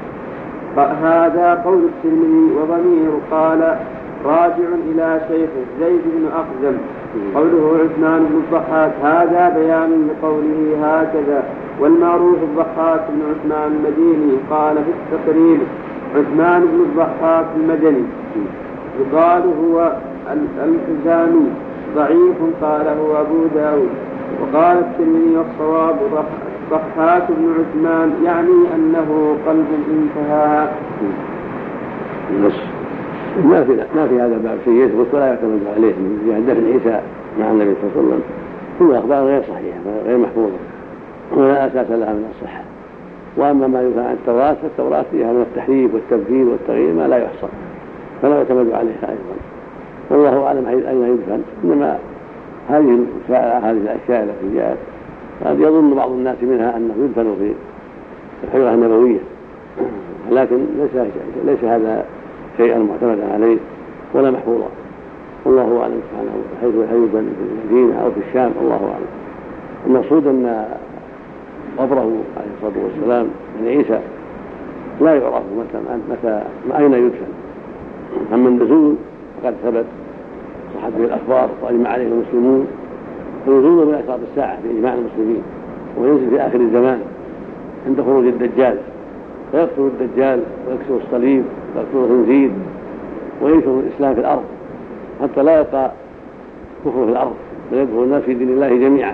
هذا قول الترمذي وضمير قال راجع إلى شيخه زيد بن أخزم. قوله عثمان بن الضحاك هذا بيان لقوله هكذا. والمعروف الضحاك بن عثمان المديني قال في التقريب عثمان بن الضحاك المدني يقال هو الحزامي ضعيف قاله أبو داود. وقال الترمذي والصواب ضحاك بن عثمان يعني أنه قلب انتهى. بس ما في ما في هذا الباب شيء يثبت ولا يعتمد عليه من جهة دفن عيسى مع النبي صلى الله عليه وسلم، كلها أخبار غير صحيحة غير محفوظة ولا أساس لها من الصحة. وأما ما يدفع عن التوراة فالتوراة فيها من التحريف والتبديل والتغيير ما لا يحصى فلا يعتمد عليها أيضا، والله أعلم أين يدفن. إنما هذه هذه الأشياء التي جاءت قد يظن بعض الناس منها أنه يدفن في الحجرة النبوية، لكن ليس ليس هذا شيئا معتمدا عليه ولا محفوظا، والله أعلم سبحانه حيث يدفن في المدينة أو في الشام، الله أعلم. المقصود أن قبره عليه الصلاة والسلام من عيسى لا يعرف متى متى أين يدفن. أما النزول فقد ثبت صحت به الأخبار وأجمع عليه المسلمون، فنزوله من أشراط الساعة بإجماع المسلمين، وينزل في آخر الزمان عند خروج الدجال، فيقتل الدجال ويكسر الصليب ويكسر الخنزير وينشر الإسلام في الأرض حتى لا يبقى كفر في الأرض ويدخل الناس في دين الله جميعا،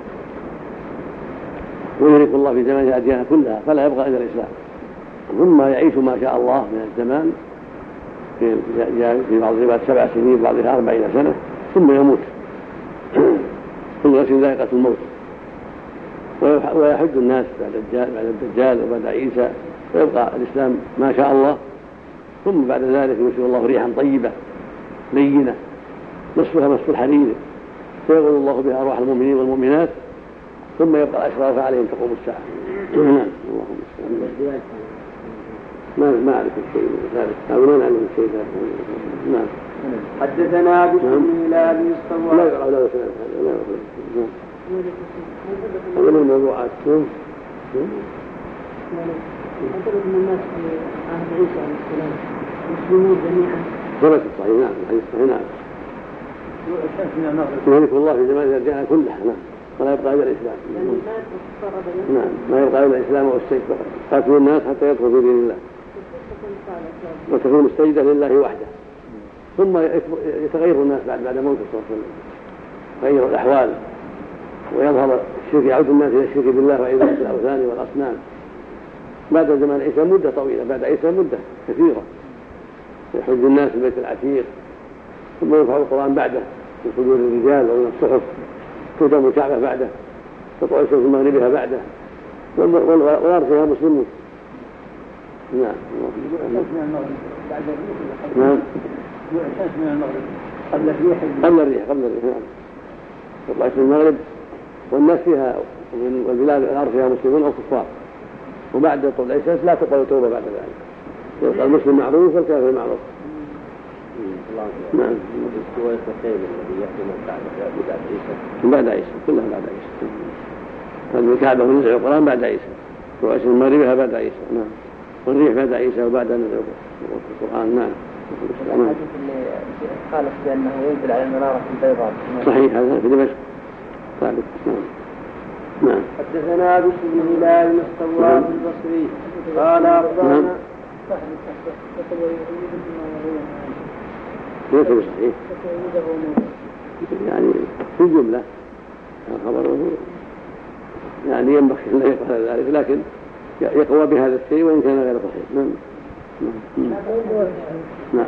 ويهلك الله في زمانه الأديان كلها فلا يبقى إلا الإسلام، ثم يعيش ما شاء الله من الزمان في في بعض الروايات سبع سنين بعضها أربعين سنة ثم يموت كل نفس ذائقة الموت، ويحج الناس بعد الدجال بعد الدجال وبعد عيسى ويبقى الإسلام ما شاء الله، ثم بعد ذلك يرسل الله ريحا طيبة لينة نصفها نصف الحرير فيغل الله بها أرواح المؤمنين والمؤمنات، ثم يبقى الأشرار عليهم تقوم الساعة. نعم اللهم استعان. ما ما أعرف الشيء ذلك أو ما نعلم الشيء ذلك. نعم. حدثنا بسم الله الصواب. لا يقرأ لا يسلم هذا لا يقرأ. هذا من الموضوعات. أعتقد أن الناس في عهد عيسى عليه السلام مسلمون جميعا. ثبت الصحيح نعم الحديث صحيح نعم. يهلك الله في زمان الأديان كلها نعم ولا يبقى إلا الإسلام. نعم ما يبقى إلا الإسلام والشرك فقط. قاتل الناس حتى يدخل في دين الله وتكون مستجدة لله وحده، ثم يتغير الناس بعد بعد موته صلى الله عليه وسلم، تغير الأحوال ويظهر الشرك، يعود الناس إلى الشرك بالله وعبادة الأوثان والأصنام. بعد زمان عيسى مدة طويلة، بعد عيسى مدة كثيرة يحج الناس البيت العتيق، ثم يرفع القرآن بعده من صدور الرجال ومن الصحف، تهدم الكعبة بعده، تطلع الشمس من مغربها بعده، والأرض فيها مسلمون. نعم نعم قبل الريح قبل الريح قبل الريح نعم تطلع الشمس من المغرب والناس فيها والبلاد الأرض فيها مسلمون أو كفار، وبعد طلوع الشمس لا تقبل توبة بعد ذلك، يبقى المسلم معروف والكافر معروف. نعم. سوية الخيل الذي يحكم بعد بعد عيسى. بعد عيسى كلها بعد عيسى. هذه الكعبة ونزع القرآن بعد عيسى، وعيسى المغربها بعد عيسى. نعم. والريح بعد عيسى وبعد نزع القرآن. نعم. الحديث اللي قالت بأنه ينزل على المنارة البيضاء. صحيح هذا في دمشق. ثابت. نعم. نعم. حدثنا بشر بن هلال الصواب البصري قال أخبرنا ليس بصحيح يعني في جملة خبره يعني ينبغي أن لا يقال ذلك، لكن يقوى بهذا الشيء وإن كان غير صحيح. نعم نعم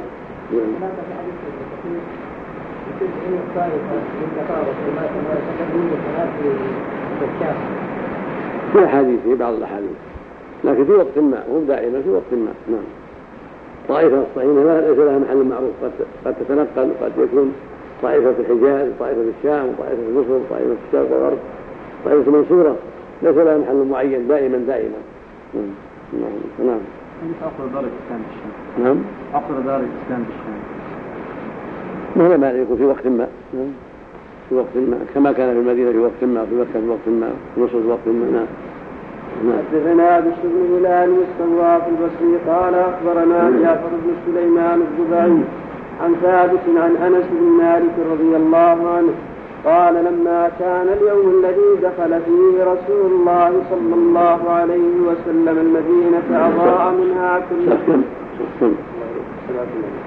في أحاديث في بعض الأحاديث لكن في وقت ما مو دائما في وقت ما. نعم. طائفة الصهيونية ليس لها محل معروف، قد تتنقل، قد يكون طائفة في الحجاز، طائفة في الشام، طائفة في مصر، طائفة في الشرق والغرب، طائفة منصورة، ليس لها محل معين دائما دائما. نعم نعم. عقد دار الإسلام بالشام. نعم. عقد دار الإسلام بالشام. مهما ما يكون في وقت ما. نعم. في وقت ما كما كان في المدينة في وقت ما، في مكة في وقت ما، في مصر في وقت ما. نعم. حدثنا بشر بن هلال الصواف البصري قال أخبرنا جعفر بن سليمان الضبعي عن ثابت عن أنس بن مالك رضي الله عنه قال لما كان اليوم الذي دخل فيه رسول الله صلى الله عليه وسلم المدينة أضاء منها كل شيء.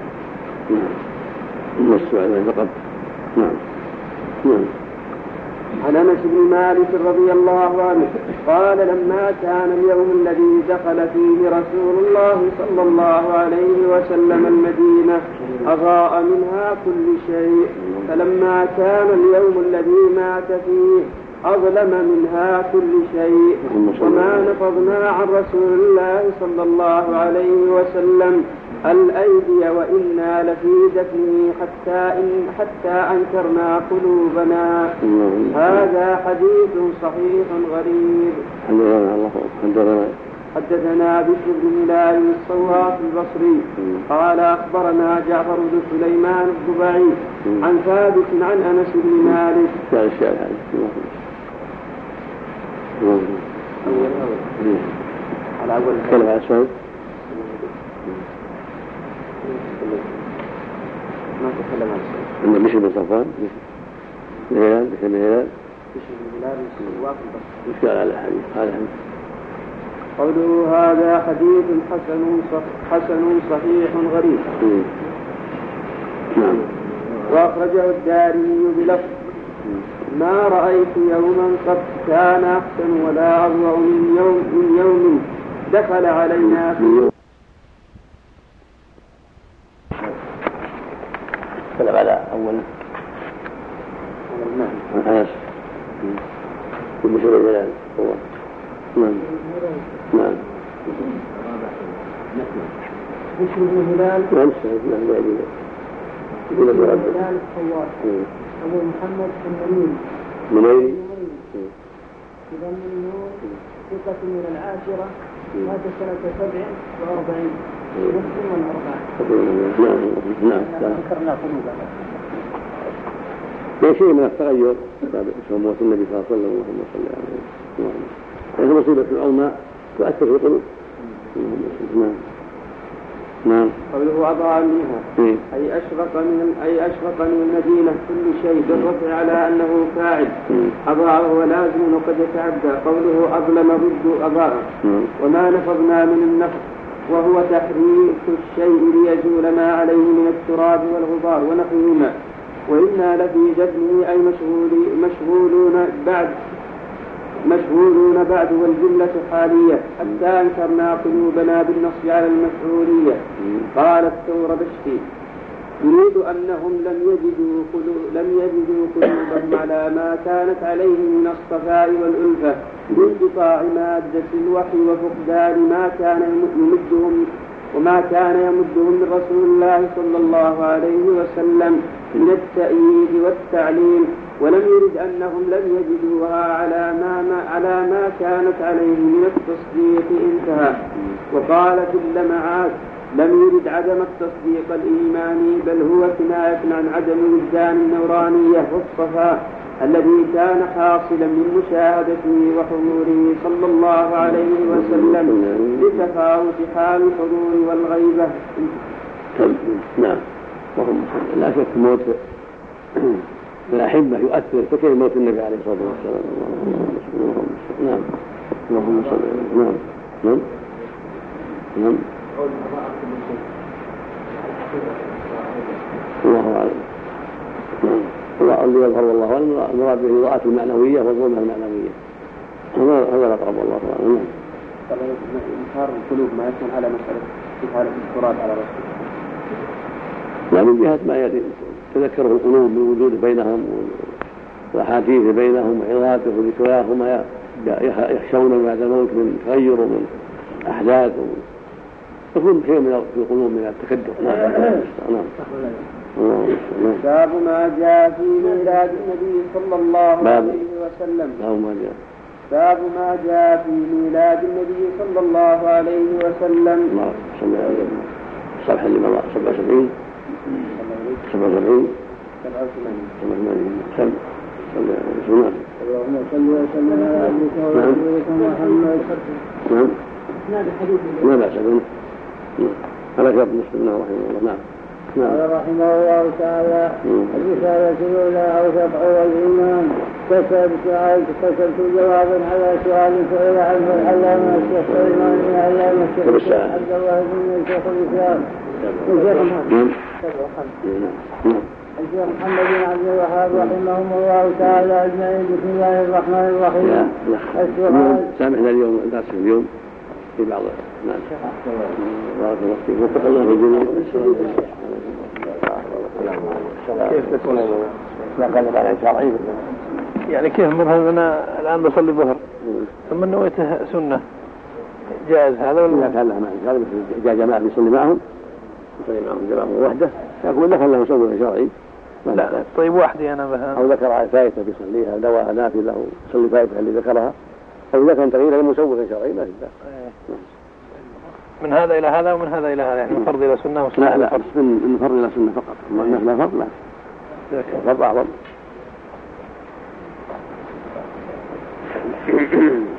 نعم. السؤال فقط. نعم. نعم. عن أنس بن مالك رضي الله عنه قال لما كان اليوم الذي دخل فيه رسول الله صلى الله عليه وسلم المدينة أضاء منها كل شيء، فلما كان اليوم الذي مات فيه أظلم منها كل شيء، وما نفضنا عن رسول الله صلى الله عليه وسلم الأيدي وإنا لفي دفنه حتى إن حتى أنكرنا قلوبنا. هذا حديث صحيح غريب. حدثنا بشر بن هلال الصواف البصري قال أخبرنا جعفر بن سليمان الضبعي عن ثابت عن أنس بن مالك. على أول كلمة أسود ما تكلم عن السؤال. إنه بشر بن صفوان هلال بشر بن هلال بشر بن هلال الصواف البصري. يشكل على الحديث هذا حديث. قوله هذا حديث حسن حسن صحيح غريب. نعم. وأخرجه الدارمي بلفظ ما رأيت يوما قد كان أحسن ولا أضوأ من يوم من يوم دخل علينا فيه. تكلم على أول أنس كل شيء جلال هو. نعم نعم. بشر بن هلال نعم نعم لا يجوز. بشر بن هلال الصواف أبو محمد المنيري منيري إذا من ثقة من العاشرة مات سنة سبع وأربعين مسلم والأربعة. نعم نعم. ذكرنا قلوبنا. لا شيء من التغير بسبب موت النبي صلى الله عليه وسلم اللهم صل عليه وسلم. هذه مصيبة عظمى تؤثر في القلوب. نعم نعم. قوله أضاء منها أي أشرق من أي أشرق من المدينة كل شيء بالرفع على أنه فاعل. أضاء هو لازم وقد يتعدى. قوله أظلم ضد أضاء. وما نفضنا من النفض وهو تحريك الشيء ليزول ما عليه من التراب والغبار ونحوهما. وإنا لفي دفنه أي مشغولون بعد مشغولون بعد والجملة حالية حتى أنكرنا قلوبنا بالنص على المفعولية. قال الثوربشتي يريد أنهم لم يجدوا لم يجدوا قلوبهم على ما كانت عليه من الصفاء والألفة بانقطاع مادة الوحي وفقدان ما كان يمدهم وما كان يمدهم من رسول الله صلى الله عليه وسلم من التأييد والتعليم، ولم يرد أنهم لم يجدوها على ما, على ما كانت عليه من التصديق انتهى. وقال في اللمعات لم يرد عدم التصديق الإيماني بل هو كناية عن عدم وجدان النورانية والصفاء الذي كان حاصلا من مشاهدته وحضوره صلى الله عليه وسلم بتفاوت حال الحضور والغيبة. نعم. لا شك موت الأحبة يؤثر فكيف موت النبي عليه الصلاة والسلام. نعم. اللهم صل على نعم نعم نعم. الله أعلم. نعم. الله اللي يظهر والله أعلم المراد به الإضاءة المعنوية والظلمة المعنوية. هذا الأقرب والله أعلم. نعم. إنكار القلوب ما يكون على مسألة استفادة التراب على رأسه. لا من جهة ما تذكره القلوب من وجود بينهم والأحاديث بينهم وعظاته وذكراه وما يخشون بعد الموت من تغير ومن أحداث يكون شيء من في القلوب من التكدر. نعم. باب ما جاء في ميلاد النبي صلى الله عليه وسلم. باب ما جاء باب ما جاء في ميلاد النبي صلى الله عليه وسلم. الله صلى الله عليه وسلم. صفحة اللي مضى سبعة وسبعين سبعة وسبعين سبعة وثمانين سبعة وثمانين سبعة سبعة. اللهم صل وسلم على عبدك ورسولك محمد. نعم. هذا حديث ما بأس به. على شرط مسلم رحمه الله. نعم. قال رحمه الله تعالى الرسالة الأولى أو شفع والإيمان. كتبت جوابا على سؤال سئل عنه العلامة الشيخ سليمان بن علامة الشيخ عبد الله بن شيخ الإسلام. نعم. الشيخ محمد بن عبد الوهاب رحمهم الله تعالى أجمعين. بسم الله الرحمن الرحيم. لا لا السؤال سامحنا اليوم درس اليوم في بعض نعم بارك الله فيك وفق الله الجميع. كيف تكون ما قال على شرعي يعني كيف مثلا أنا الآن بصلي ظهر ثم نويته سنة جائز هذا ولا لا؟ كان له معنى هذا جاء جماعة يصلي معهم يصلي معهم جماعة وحده يقول لك له سنة شرعي. لا طيب وحدي أنا مثلا أو ذكر فائدة بيصليها دواء نافل له يصلي فائدة اللي ذكرها أو إذا كان تغيير المسوغ شرعي ما يبدأ من هذا إلى هذا ومن هذا إلى هذا يعني من فرض إلى سنة وسنة لا لا من فرض إلى سنة فقط ما الناس لا فرض لا فرض أعظم.